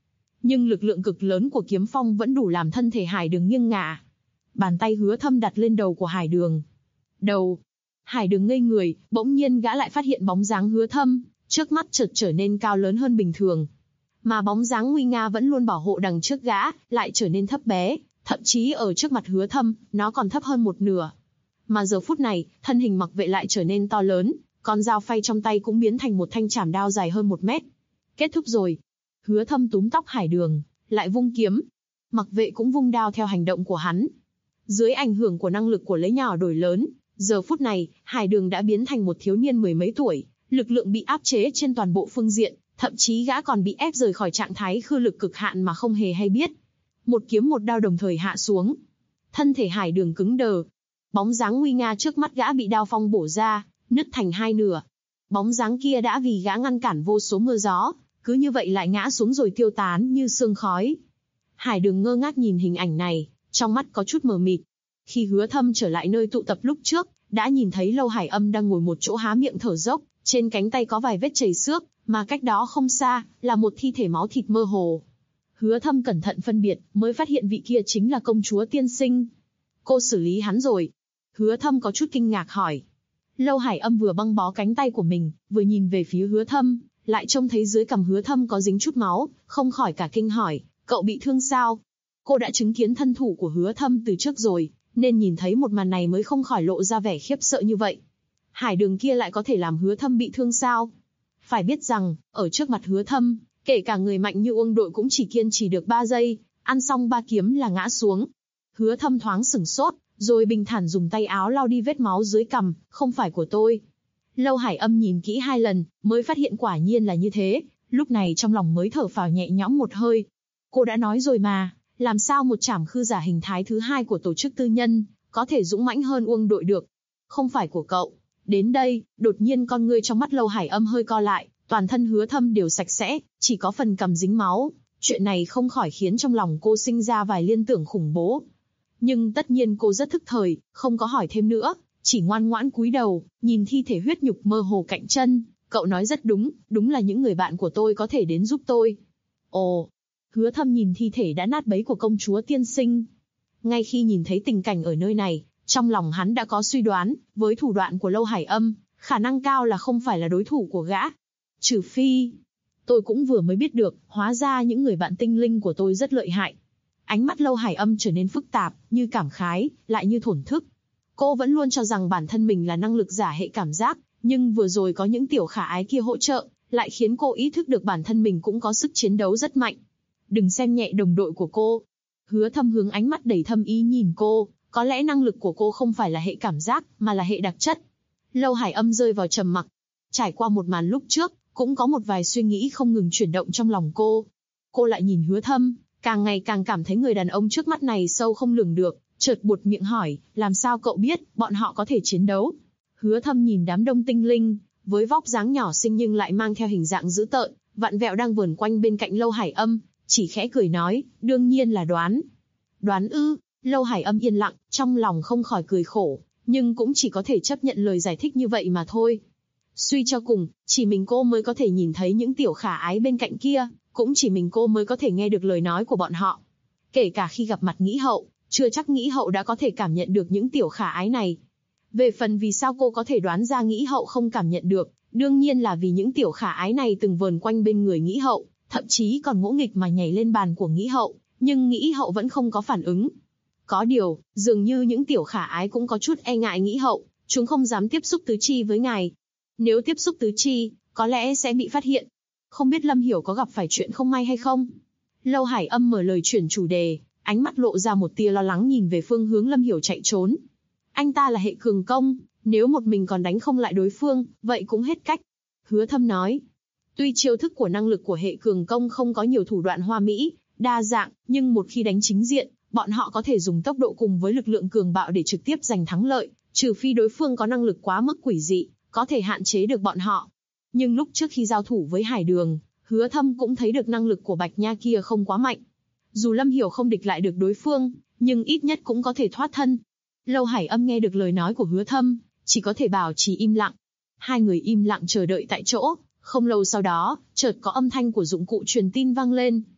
nhưng lực lượng cực lớn của kiếm phong vẫn đủ làm thân thể Hải Đường nghiêng ngả. Bàn tay Hứa Thâm đặt lên đầu của Hải Đường. Đầu. Hải Đường ngây người, bỗng nhiên gã lại phát hiện bóng dáng Hứa Thâm, trước mắt chợt trở nên cao lớn hơn bình thường. Mà bóng dáng nguy nga vẫn luôn bảo hộ đằng trước gã, lại trở nên thấp bé, thậm chí ở trước mặt Hứa Thâm, nó còn thấp hơn một nửa. Mà giờ phút này, thân hình Mặc Vệ lại trở nên to lớn, con dao phay trong tay cũng biến thành một thanh chảm đao dài hơn 1 mét. Kết thúc rồi. Hứa Thâm túm tóc Hải Đường, lại vung kiếm. Mặc Vệ cũng vung đao theo hành động của hắn. Dưới ảnh hưởng của năng lực của lấy nhỏ đổi lớn, giờ phút này, Hải Đường đã biến thành một thiếu niên mười mấy tuổi, lực lượng bị áp chế trên toàn bộ phương diện, thậm chí gã còn bị ép rời khỏi trạng thái khư lực cực hạn mà không hề hay biết. Một kiếm một đao đồng thời hạ xuống. Thân thể Hải Đường cứng đờ. Bóng dáng nguy nga trước mắt gã bị đao phong bổ ra, nứt thành hai nửa. Bóng dáng kia đã vì gã ngăn cản vô số mưa gió, cứ như vậy lại ngã xuống rồi tiêu tán như sương khói. Hải Đường ngơ ngác nhìn hình ảnh này, trong mắt có chút mờ mịt. Khi Hứa Thâm trở lại nơi tụ tập lúc trước, đã nhìn thấy Lâu Hải Âm đang ngồi một chỗ há miệng thở dốc, trên cánh tay có vài vết chảy xước, mà cách đó không xa, là một thi thể máu thịt mơ hồ. Hứa Thâm cẩn thận phân biệt, mới phát hiện vị kia chính là công chúa tiên sinh. Cô xử lý hắn rồi. Hứa Thâm có chút kinh ngạc hỏi. Lâu Hải Âm vừa băng bó cánh tay của mình, vừa nhìn về phía Hứa Thâm, lại trông thấy dưới cằm Hứa Thâm có dính chút máu, không khỏi cả kinh hỏi, cậu bị thương sao? Cô đã chứng kiến thân thủ của Hứa Thâm từ trước rồi, nên nhìn thấy một màn này mới không khỏi lộ ra vẻ khiếp sợ như vậy. Hải Đường kia lại có thể làm Hứa Thâm bị thương sao? Phải biết rằng, ở trước mặt Hứa Thâm, kể cả người mạnh như Uông Đội cũng chỉ kiên trì được 3 giây, ăn xong 3 kiếm là ngã xuống. Hứa Thâm thoáng sửng sốt, rồi bình thản dùng tay áo lau đi vết máu dưới cằm, không phải của tôi. Lâu Hải Âm nhìn kỹ 2 lần, mới phát hiện quả nhiên là như thế, lúc này trong lòng mới thở phào nhẹ nhõm một hơi. Cô đã nói rồi mà, làm sao một trảm khư giả hình thái thứ 2 của tổ chức tư nhân, có thể dũng mãnh hơn Uông Đội được? Không phải của cậu. Đến đây, đột nhiên con ngươi trong mắt Lâu Hải Âm hơi co lại, toàn thân Hứa Thâm đều sạch sẽ, chỉ có phần cằm dính máu. Chuyện này không khỏi khiến trong lòng cô sinh ra vài liên tưởng khủng bố. Nhưng tất nhiên cô rất thức thời, không có hỏi thêm nữa, chỉ ngoan ngoãn cúi đầu, nhìn thi thể huyết nhục mơ hồ cạnh chân. Cậu nói rất đúng, đúng là những người bạn của tôi có thể đến giúp tôi. Ồ, Hứa Thâm nhìn thi thể đã nát bấy của công chúa tiên sinh. Ngay khi nhìn thấy tình cảnh ở nơi này, trong lòng hắn đã có suy đoán, với thủ đoạn của Lâu Hải Âm, khả năng cao là không phải là đối thủ của gã. Trừ phi, tôi cũng vừa mới biết được, hóa ra những người bạn tinh linh của tôi rất lợi hại. Ánh mắt Lâu Hải Âm trở nên phức tạp, như cảm khái, lại như thổn thức. Cô vẫn luôn cho rằng bản thân mình là năng lực giả hệ cảm giác, nhưng vừa rồi có những tiểu khả ái kia hỗ trợ, lại khiến cô ý thức được bản thân mình cũng có sức chiến đấu rất mạnh. Đừng xem nhẹ đồng đội của cô. Hứa Thâm hướng ánh mắt đầy thâm ý nhìn cô, có lẽ năng lực của cô không phải là hệ cảm giác, mà là hệ đặc chất. Lâu Hải Âm rơi vào trầm mặc. Trải qua một màn lúc trước, cũng có một vài suy nghĩ không ngừng chuyển động trong lòng cô. Cô lại nhìn Hứa Thâm, càng ngày càng cảm thấy người đàn ông trước mắt này sâu không lường được, chợt buột miệng hỏi, làm sao cậu biết, bọn họ có thể chiến đấu? Hứa Thâm nhìn đám đông tinh linh, với vóc dáng nhỏ xinh nhưng lại mang theo hình dạng dữ tợn, vặn vẹo đang vờn quanh bên cạnh Lâu Hải Âm, chỉ khẽ cười nói, đương nhiên là đoán. Đoán ư? Lâu Hải Âm yên lặng, trong lòng không khỏi cười khổ, nhưng cũng chỉ có thể chấp nhận lời giải thích như vậy mà thôi. Suy cho cùng, chỉ mình cô mới có thể nhìn thấy những tiểu khả ái bên cạnh kia, cũng chỉ mình cô mới có thể nghe được lời nói của bọn họ. Kể cả khi gặp mặt Nghĩ Hậu, chưa chắc Nghĩ Hậu đã có thể cảm nhận được những tiểu khả ái này. Về phần vì sao cô có thể đoán ra Nghĩ Hậu không cảm nhận được, đương nhiên là vì những tiểu khả ái này từng vờn quanh bên người Nghĩ Hậu, thậm chí còn ngỗ nghịch mà nhảy lên bàn của Nghĩ Hậu, nhưng Nghĩ Hậu vẫn không có phản ứng. Có điều, dường như những tiểu khả ái cũng có chút e ngại Nghĩ Hậu, chúng không dám tiếp xúc tứ chi với ngài. Nếu tiếp xúc tứ chi, có lẽ sẽ bị phát hiện. Không biết Lâm Hiểu có gặp phải chuyện không may hay không? Lâu Hải Âm mở lời chuyển chủ đề, ánh mắt lộ ra một tia lo lắng nhìn về phương hướng Lâm Hiểu chạy trốn. Anh ta là hệ cường công, nếu một mình còn đánh không lại đối phương, vậy cũng hết cách. Hứa Thâm nói, tuy chiêu thức của năng lực của hệ cường công không có nhiều thủ đoạn hoa mỹ, đa dạng, nhưng một khi đánh chính diện, bọn họ có thể dùng tốc độ cùng với lực lượng cường bạo để trực tiếp giành thắng lợi, trừ phi đối phương có năng lực quá mức quỷ dị, có thể hạn chế được bọn họ. Nhưng lúc trước khi giao thủ với Hải Đường, Hứa Thâm cũng thấy được năng lực của Bạch Nha kia không quá mạnh. Dù Lâm Hiểu không địch lại được đối phương, nhưng ít nhất cũng có thể thoát thân. Lâu Hải Âm nghe được lời nói của Hứa Thâm, chỉ có thể bảo trì im lặng. Hai người im lặng chờ đợi tại chỗ, không lâu sau đó, chợt có âm thanh của dụng cụ truyền tin vang lên.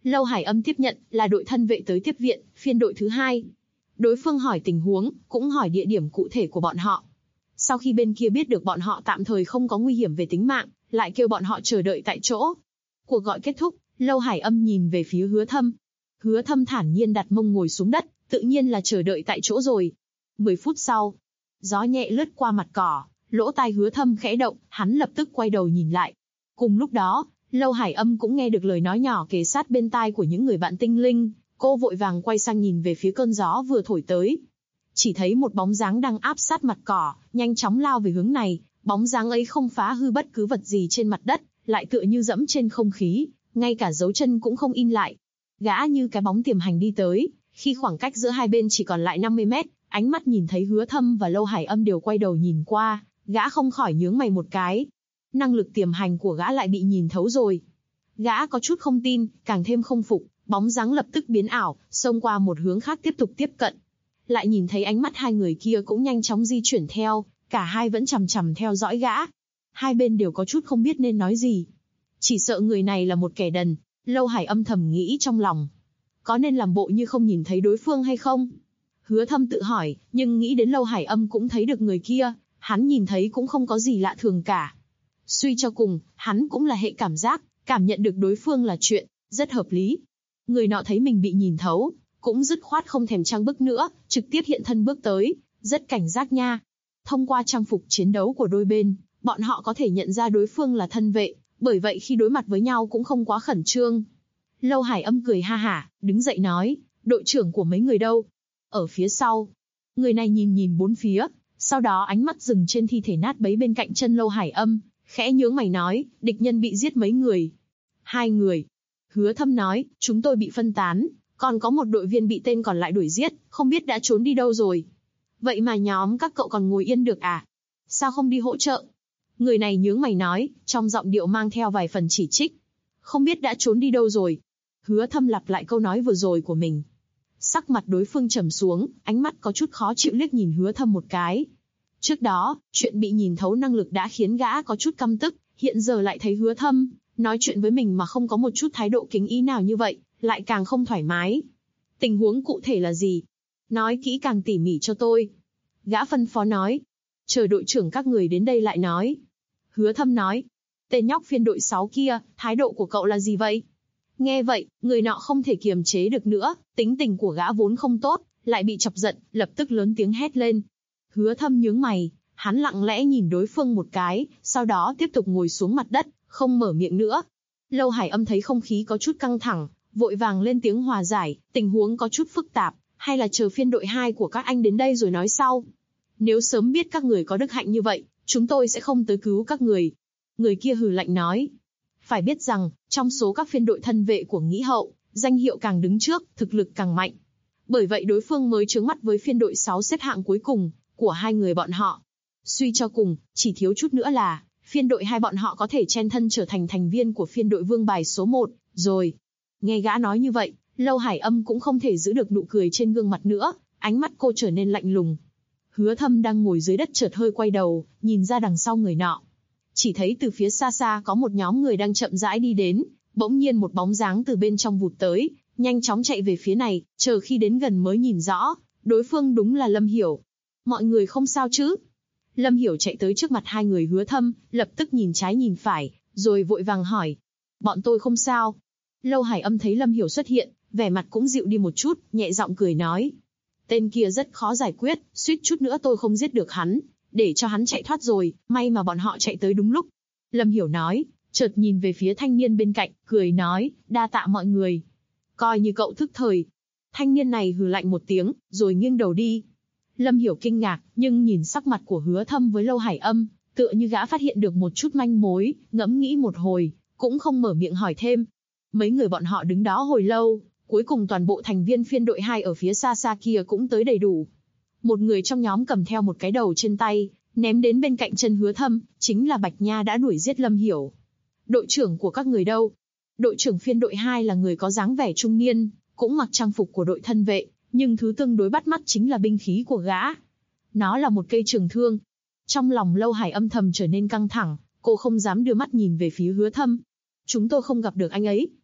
Lâu Hải Âm tiếp nhận, là đội thân vệ tới tiếp viện, phiên đội thứ 2. Đối phương hỏi tình huống, cũng hỏi địa điểm cụ thể của bọn họ. Sau khi bên kia biết được bọn họ tạm thời không có nguy hiểm về tính mạng, lại kêu bọn họ chờ đợi tại chỗ. Cuộc gọi kết thúc, Lâu Hải Âm nhìn về phía Hứa Thâm. Hứa Thâm thản nhiên đặt mông ngồi xuống đất, tự nhiên là chờ đợi tại chỗ rồi. 10 phút sau, gió nhẹ lướt qua mặt cỏ, lỗ tai Hứa Thâm khẽ động, hắn lập tức quay đầu nhìn lại. Cùng lúc đó, Lâu Hải Âm cũng nghe được lời nói nhỏ kề sát bên tai của những người bạn tinh linh, cô vội vàng quay sang nhìn về phía cơn gió vừa thổi tới. Chỉ thấy một bóng dáng đang áp sát mặt cỏ, nhanh chóng lao về hướng này, bóng dáng ấy không phá hư bất cứ vật gì trên mặt đất, lại tựa như dẫm trên không khí, ngay cả dấu chân cũng không in lại. Gã như cái bóng tiềm hành đi tới, khi khoảng cách giữa hai bên chỉ còn lại 50 mét, ánh mắt nhìn thấy Hứa Thâm và Lâu Hải Âm đều quay đầu nhìn qua, gã không khỏi nhướng mày một cái. Năng lực tiềm hành của gã lại bị nhìn thấu rồi. Gã có chút không tin, càng thêm không phục, bóng dáng lập tức biến ảo, xông qua một hướng khác tiếp tục tiếp cận. Lại nhìn thấy ánh mắt hai người kia cũng nhanh chóng di chuyển theo, cả hai vẫn chằm chằm theo dõi gã. Hai bên đều có chút không biết nên nói gì. Chỉ sợ người này là một kẻ đần, Lâu Hải âm thầm nghĩ trong lòng. Có nên làm bộ như không nhìn thấy đối phương hay không? Hứa Thâm tự hỏi, nhưng nghĩ đến Lâu Hải Âm cũng thấy được người kia, hắn nhìn thấy cũng không có gì lạ thường cả. Suy cho cùng, hắn cũng là hệ cảm giác, cảm nhận được đối phương là chuyện rất hợp lý. Người nọ thấy mình bị nhìn thấu, cũng dứt khoát không thèm trang bức nữa, trực tiếp hiện thân bước tới, rất cảnh giác nha. Thông qua trang phục chiến đấu của đôi bên, bọn họ có thể nhận ra đối phương là thân vệ, bởi vậy khi đối mặt với nhau cũng không quá khẩn trương. Lâu Hải Âm cười ha hả, đứng dậy nói, đội trưởng của mấy người đâu? Ở phía sau. Người này nhìn bốn phía, sau đó ánh mắt dừng trên thi thể nát bấy bên cạnh chân Lâu Hải Âm, khẽ nhướng mày nói, địch nhân bị giết mấy người? 2 người. Hứa Thâm nói, chúng tôi bị phân tán, còn có một đội viên bị tên còn lại đuổi giết, không biết đã trốn đi đâu rồi. Vậy mà nhóm các cậu còn ngồi yên được à? Sao không đi hỗ trợ? Người này nhướng mày nói, trong giọng điệu mang theo vài phần chỉ trích. Không biết đã trốn đi đâu rồi. Hứa Thâm lặp lại câu nói vừa rồi của mình. Sắc mặt đối phương trầm xuống, ánh mắt có chút khó chịu liếc nhìn Hứa Thâm một cái. Trước đó, chuyện bị nhìn thấu năng lực đã khiến gã có chút căm tức, hiện giờ lại thấy Hứa Thâm nói chuyện với mình mà không có một chút thái độ kính ý nào như vậy, lại càng không thoải mái. Tình huống cụ thể là gì? Nói kỹ càng tỉ mỉ cho tôi. Gã phân phó nói. Chờ đội trưởng các người đến đây lại nói. Hứa Thâm nói. Tên nhóc phiên đội 6 kia, thái độ của cậu là gì vậy? Nghe vậy, người nọ không thể kiềm chế được nữa, tính tình của gã vốn không tốt, lại bị chọc giận, lập tức lớn tiếng hét lên. Hứa Thâm nhướng mày, hắn lặng lẽ nhìn đối phương một cái, sau đó tiếp tục ngồi xuống mặt đất, không mở miệng nữa. Lâu Hải Âm thấy không khí có chút căng thẳng, vội vàng lên tiếng hòa giải, tình huống có chút phức tạp, hay là chờ phiên đội 2 của các anh đến đây rồi nói sau. Nếu sớm biết các người có đức hạnh như vậy, chúng tôi sẽ không tới cứu các người. Người kia hừ lạnh nói. Phải biết rằng, trong số các phiên đội thân vệ của Nghĩ Hậu, danh hiệu càng đứng trước, thực lực càng mạnh. Bởi vậy đối phương mới chướng mắt với phiên đội 6 xếp hạng cuối cùng của hai người bọn họ. Suy cho cùng, chỉ thiếu chút nữa là phiên đội 2 bọn họ có thể chen thân trở thành thành viên của phiên đội vương bài số 1, rồi. Nghe gã nói như vậy, Lâu Hải Âm cũng không thể giữ được nụ cười trên gương mặt nữa, ánh mắt cô trở nên lạnh lùng. Hứa Thâm đang ngồi dưới đất chợt hơi quay đầu, nhìn ra đằng sau người nọ. Chỉ thấy từ phía xa xa có một nhóm người đang chậm rãi đi đến, bỗng nhiên một bóng dáng từ bên trong vụt tới, nhanh chóng chạy về phía này, chờ khi đến gần mới nhìn rõ, đối phương đúng là Lâm Hiểu. Mọi người không sao chứ? Lâm Hiểu chạy tới trước mặt hai người Hứa Thâm, lập tức nhìn trái nhìn phải, rồi vội vàng hỏi. Bọn tôi không sao. Lâu Hải Âm thấy Lâm Hiểu xuất hiện, vẻ mặt cũng dịu đi một chút, nhẹ giọng cười nói. Tên kia rất khó giải quyết, suýt chút nữa tôi không giết được hắn, để cho hắn chạy thoát rồi, may mà bọn họ chạy tới đúng lúc. Lâm Hiểu nói, chợt nhìn về phía thanh niên bên cạnh, cười nói, đa tạ mọi người. Coi như cậu thức thời. Thanh niên này hừ lạnh một tiếng, rồi nghiêng đầu đi. Lâm Hiểu kinh ngạc, nhưng nhìn sắc mặt của Hứa Thâm với Lâu Hải Âm, tựa như gã phát hiện được một chút manh mối, ngẫm nghĩ một hồi, cũng không mở miệng hỏi thêm. Mấy người bọn họ đứng đó hồi lâu, cuối cùng toàn bộ thành viên phiên đội 2 ở phía xa xa kia cũng tới đầy đủ. Một người trong nhóm cầm theo một cái đầu trên tay, ném đến bên cạnh chân Hứa Thâm, chính là Bạch Nha đã đuổi giết Lâm Hiểu. Đội trưởng của các người đâu? Đội trưởng phiên đội 2 là người có dáng vẻ trung niên, cũng mặc trang phục của đội thân vệ, nhưng thứ tương đối bắt mắt chính là binh khí của gã. Nó là một cây trường thương. Trong lòng Lâu Hải âm thầm trở nên căng thẳng, cô không dám đưa mắt nhìn về phía Hứa Thâm. Chúng tôi không gặp được anh ấy.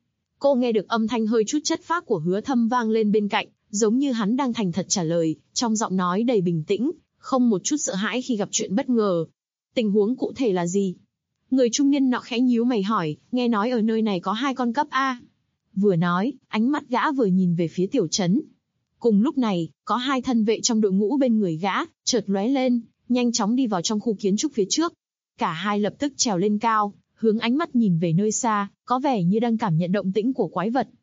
Cô nghe được âm thanh hơi chút chất phác của Hứa Thâm vang lên bên cạnh, giống như hắn đang thành thật trả lời, trong giọng nói đầy bình tĩnh, không một chút sợ hãi khi gặp chuyện bất ngờ. Tình huống cụ thể là gì? Người trung niên nọ khẽ nhíu mày hỏi, nghe nói ở nơi này có 2 con cấp A. Vừa nói, ánh mắt gã vừa nhìn về phía tiểu trấn. Cùng lúc này, có 2 thân vệ trong đội ngũ bên người gã, chợt lóe lên, nhanh chóng đi vào trong khu kiến trúc phía trước. Cả hai lập tức trèo lên cao, hướng ánh mắt nhìn về nơi xa, có vẻ như đang cảm nhận động tĩnh của quái vật.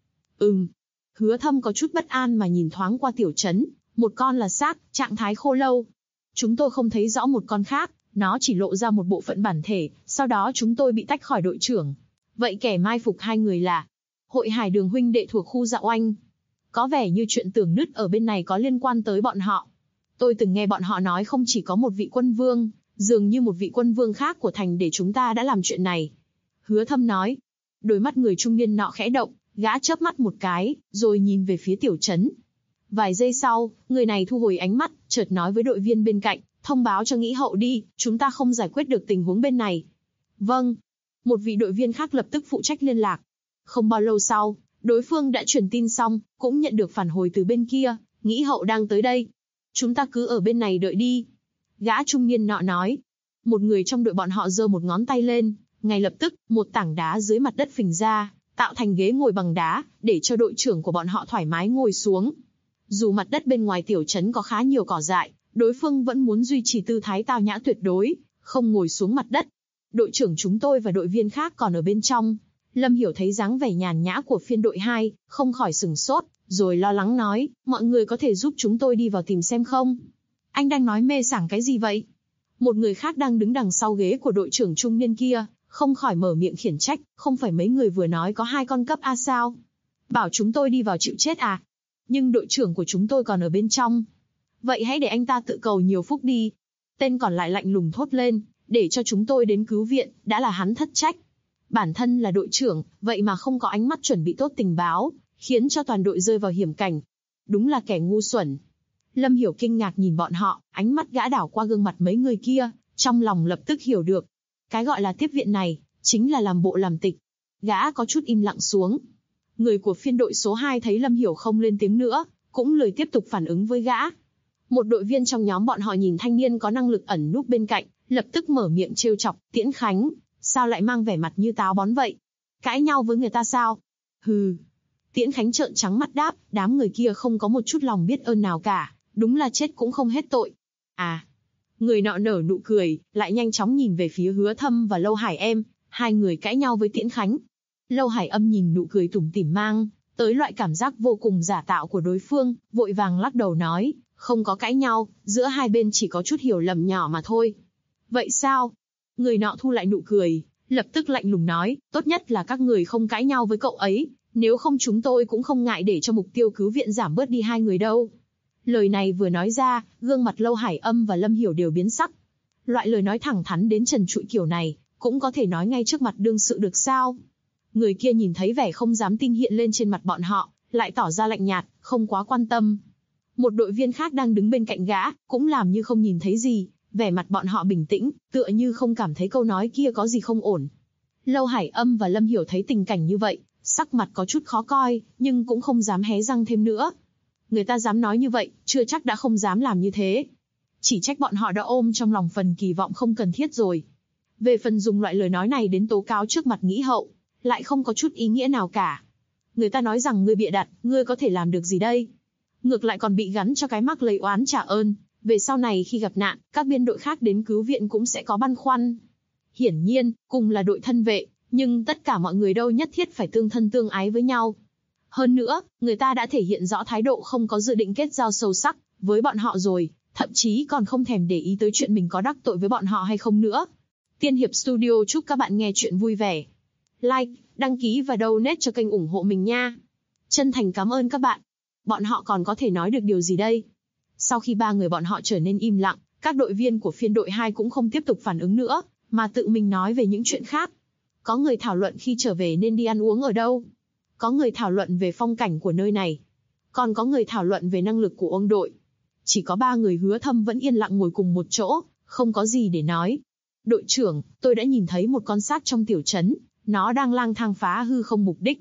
Hứa Thâm có chút bất an mà nhìn thoáng qua tiểu trấn, một con là xác, trạng thái khô lâu. Chúng tôi không thấy rõ một con khác, nó chỉ lộ ra một bộ phận bản thể, sau đó chúng tôi bị tách khỏi đội trưởng. Vậy kẻ mai phục 2 người là Hội Hải Đường huynh đệ thuộc khu Dạ Oanh. Có vẻ như chuyện tường nứt ở bên này có liên quan tới bọn họ. Tôi từng nghe bọn họ nói không chỉ có một vị quân vương, dường như một vị quân vương khác của thành để chúng ta đã làm chuyện này. Hứa Thâm nói. Đôi mắt người trung niên nọ khẽ động, gã chớp mắt một cái, rồi nhìn về phía tiểu trấn. Vài giây sau, người này thu hồi ánh mắt, chợt nói với đội viên bên cạnh, thông báo cho Nghĩ Hậu đi, chúng ta không giải quyết được tình huống bên này. Vâng. Một vị đội viên khác lập tức phụ trách liên lạc. Không bao lâu sau, đối phương đã truyền tin xong, cũng nhận được phản hồi từ bên kia, Nghĩ Hậu đang tới đây. Chúng ta cứ ở bên này đợi đi. Gã trung niên nọ nói. Một người trong đội bọn họ giơ một ngón tay lên, ngay lập tức, một tảng đá dưới mặt đất phình ra, tạo thành ghế ngồi bằng đá, để cho đội trưởng của bọn họ thoải mái ngồi xuống. Dù mặt đất bên ngoài tiểu trấn có khá nhiều cỏ dại, đối phương vẫn muốn duy trì tư thái tao nhã tuyệt đối, không ngồi xuống mặt đất. Đội trưởng chúng tôi và đội viên khác còn ở bên trong. Lâm Hiểu thấy dáng vẻ nhàn nhã của phiên đội 2, không khỏi sửng sốt, rồi lo lắng nói, mọi người có thể giúp chúng tôi đi vào tìm xem không? Anh đang nói mê sảng cái gì vậy? Một người khác đang đứng đằng sau ghế của đội trưởng trung niên kia, không khỏi mở miệng khiển trách, không phải mấy người vừa nói có 2 con cấp A sao? Bảo chúng tôi đi vào chịu chết à? Nhưng đội trưởng của chúng tôi còn ở bên trong. Vậy hãy để anh ta tự cầu nhiều phúc đi. Tên còn lại lạnh lùng thốt lên, để cho chúng tôi đến cứu viện, đã là hắn thất trách. Bản thân là đội trưởng, vậy mà không có ánh mắt chuẩn bị tốt tình báo, khiến cho toàn đội rơi vào hiểm cảnh. Đúng là kẻ ngu xuẩn. Lâm Hiểu kinh ngạc nhìn bọn họ, ánh mắt gã đảo qua gương mặt mấy người kia, trong lòng lập tức hiểu được. Cái gọi là tiếp viện này, chính là làm bộ làm tịch. Gã có chút im lặng xuống. Người của phiên đội số 2 thấy Lâm Hiểu không lên tiếng nữa, cũng lười tiếp tục phản ứng với gã. Một đội viên trong nhóm bọn họ nhìn thanh niên có năng lực ẩn núp bên cạnh, lập tức mở miệng trêu chọc, Tiễn Khánh, sao lại mang vẻ mặt như táo bón vậy? Cãi nhau với người ta sao? Hừ. Tiễn Khánh trợn trắng mắt đáp, đám người kia không có một chút lòng biết ơn nào cả, đúng là chết cũng không hết tội. À. Người nọ nở nụ cười, lại nhanh chóng nhìn về phía Hứa Thâm và Lâu Hải Em, 2 người cãi nhau với Tiễn Khánh. Lâu Hải Âm nhìn nụ cười tủm tỉm mang tới loại cảm giác vô cùng giả tạo của đối phương, vội vàng lắc đầu nói, không có cãi nhau, giữa hai bên chỉ có chút hiểu lầm nhỏ mà thôi. Vậy sao? Người nọ thu lại nụ cười, lập tức lạnh lùng nói, tốt nhất là các người không cãi nhau với cậu ấy, nếu không chúng tôi cũng không ngại để cho mục tiêu cứu viện giảm bớt đi 2 người đâu. Lời này vừa nói ra, gương mặt Lâu Hải Âm và Lâm Hiểu đều biến sắc. Loại lời nói thẳng thắn đến trần trụi kiểu này, cũng có thể nói ngay trước mặt đương sự được sao? Người kia nhìn thấy vẻ không dám tin hiện lên trên mặt bọn họ, lại tỏ ra lạnh nhạt, không quá quan tâm. Một đội viên khác đang đứng bên cạnh gã, cũng làm như không nhìn thấy gì, vẻ mặt bọn họ bình tĩnh, tựa như không cảm thấy câu nói kia có gì không ổn. Lâu Hải Âm và Lâm Hiểu thấy tình cảnh như vậy, sắc mặt có chút khó coi, nhưng cũng không dám hé răng thêm nữa. Người ta dám nói như vậy, chưa chắc đã không dám làm như thế. Chỉ trách bọn họ đã ôm trong lòng phần kỳ vọng không cần thiết rồi. Về phần dùng loại lời nói này đến tố cáo trước mặt Nghĩ Hậu, lại không có chút ý nghĩa nào cả. Người ta nói rằng ngươi bịa đặt, ngươi có thể làm được gì đây? Ngược lại còn bị gắn cho cái mác lấy oán trả ơn. Về sau này khi gặp nạn, các biên đội khác đến cứu viện cũng sẽ có băn khoăn. Hiển nhiên, cùng là đội thân vệ, nhưng tất cả mọi người đâu nhất thiết phải tương thân tương ái với nhau. Hơn nữa, người ta đã thể hiện rõ thái độ không có dự định kết giao sâu sắc với bọn họ rồi, thậm chí còn không thèm để ý tới chuyện mình có đắc tội với bọn họ hay không nữa. Tiên Hiệp Studio chúc các bạn nghe chuyện vui vẻ. Like, đăng ký và donate cho kênh ủng hộ mình nha. Chân thành cảm ơn các bạn. Bọn họ còn có thể nói được điều gì đây? Sau khi 3 người bọn họ trở nên im lặng, các đội viên của phiên đội 2 cũng không tiếp tục phản ứng nữa, mà tự mình nói về những chuyện khác. Có người thảo luận khi trở về nên đi ăn uống ở đâu. Có người thảo luận về phong cảnh của nơi này. Còn có người thảo luận về năng lực của ông đội. Chỉ có 3 người Hứa Thâm vẫn yên lặng ngồi cùng một chỗ, không có gì để nói. Đội trưởng, tôi đã nhìn thấy một con xác trong tiểu trấn, nó đang lang thang phá hư không mục đích.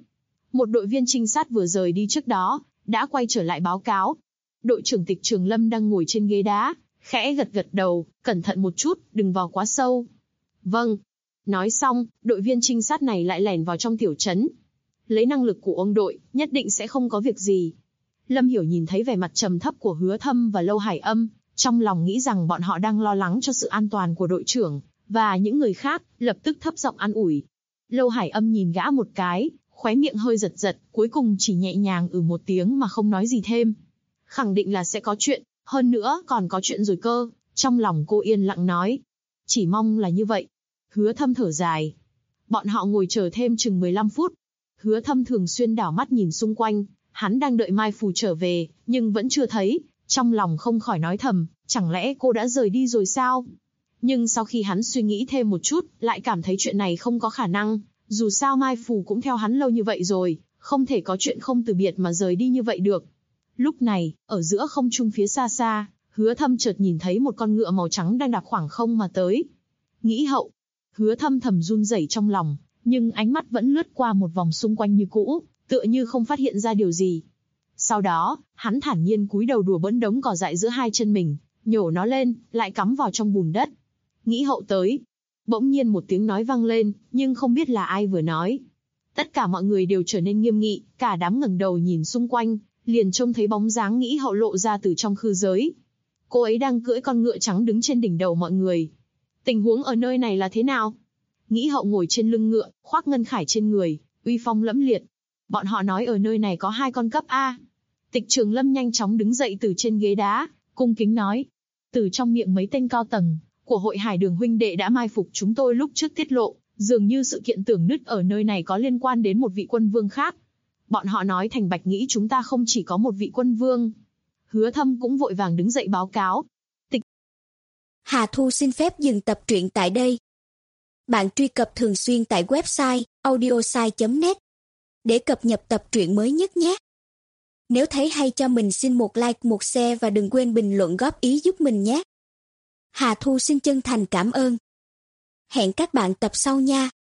Một đội viên trinh sát vừa rời đi trước đó, đã quay trở lại báo cáo. Đội trưởng Tịch Trường Lâm đang ngồi trên ghế đá, khẽ gật gật đầu, cẩn thận một chút, đừng vào quá sâu. Vâng. Nói xong, đội viên trinh sát này lại lẻn vào trong tiểu trấn. Lấy năng lực của ông đội, nhất định sẽ không có việc gì. Lâm Hiểu nhìn thấy vẻ mặt trầm thấp của Hứa Thâm và Lâu Hải Âm, trong lòng nghĩ rằng bọn họ đang lo lắng cho sự an toàn của đội trưởng và những người khác, lập tức thấp giọng an ủi. Lâu Hải Âm nhìn gã một cái, khóe miệng hơi giật giật, cuối cùng chỉ nhẹ nhàng một tiếng mà không nói gì thêm. Khẳng định là sẽ có chuyện, hơn nữa còn có chuyện rồi cơ, trong lòng cô yên lặng nói. Chỉ mong là như vậy. Hứa Thâm thở dài. Bọn họ ngồi chờ thêm chừng 15 phút. Hứa Thâm thường xuyên đảo mắt nhìn xung quanh, hắn đang đợi Mai Phù trở về, nhưng vẫn chưa thấy, trong lòng không khỏi nói thầm, chẳng lẽ cô đã rời đi rồi sao? Nhưng sau khi hắn suy nghĩ thêm một chút, lại cảm thấy chuyện này không có khả năng, dù sao Mai Phù cũng theo hắn lâu như vậy rồi, không thể có chuyện không từ biệt mà rời đi như vậy được. Lúc này, ở giữa không trung phía xa xa, Hứa Thâm chợt nhìn thấy một con ngựa màu trắng đang đạp khoảng không mà tới. Nghĩ hậu, Hứa Thâm thầm run rẩy trong lòng, nhưng ánh mắt vẫn lướt qua một vòng xung quanh như cũ, tựa như không phát hiện ra điều gì. Sau đó, hắn thản nhiên cúi đầu đùa bỡn đống cỏ dại giữa hai chân mình, nhổ nó lên, lại cắm vào trong bùn đất. Nghĩ hậu tới. Bỗng nhiên một tiếng nói vang lên, nhưng không biết là ai vừa nói. Tất cả mọi người đều trở nên nghiêm nghị, cả đám ngẩng đầu nhìn xung quanh, liền trông thấy bóng dáng Nghĩ hậu lộ ra từ trong khư giới. Cô ấy đang cưỡi con ngựa trắng đứng trên đỉnh đầu mọi người. Tình huống ở nơi này là thế nào? Nghĩ hậu ngồi trên lưng ngựa, khoác ngân khải trên người, uy phong lẫm liệt. Bọn họ nói ở nơi này có 2 con cấp A. Tịch Trường Lâm nhanh chóng đứng dậy từ trên ghế đá, cung kính nói. Từ trong miệng mấy tên cao tầng của hội Hải Đường huynh đệ đã mai phục chúng tôi lúc trước tiết lộ, dường như sự kiện tưởng nứt ở nơi này có liên quan đến một vị quân vương khác. Bọn họ nói Thành Bạch nghĩ chúng ta không chỉ có một vị quân vương. Hứa Thâm cũng vội vàng đứng dậy báo cáo. Hà Thu xin phép dừng tập truyện tại đây. Bạn truy cập thường xuyên tại website audiosai.net để cập nhật tập truyện mới nhất nhé. Nếu thấy hay cho mình xin một like, một share và đừng quên bình luận góp ý giúp mình nhé. Hà Thu xin chân thành cảm ơn. Hẹn các bạn tập sau nha.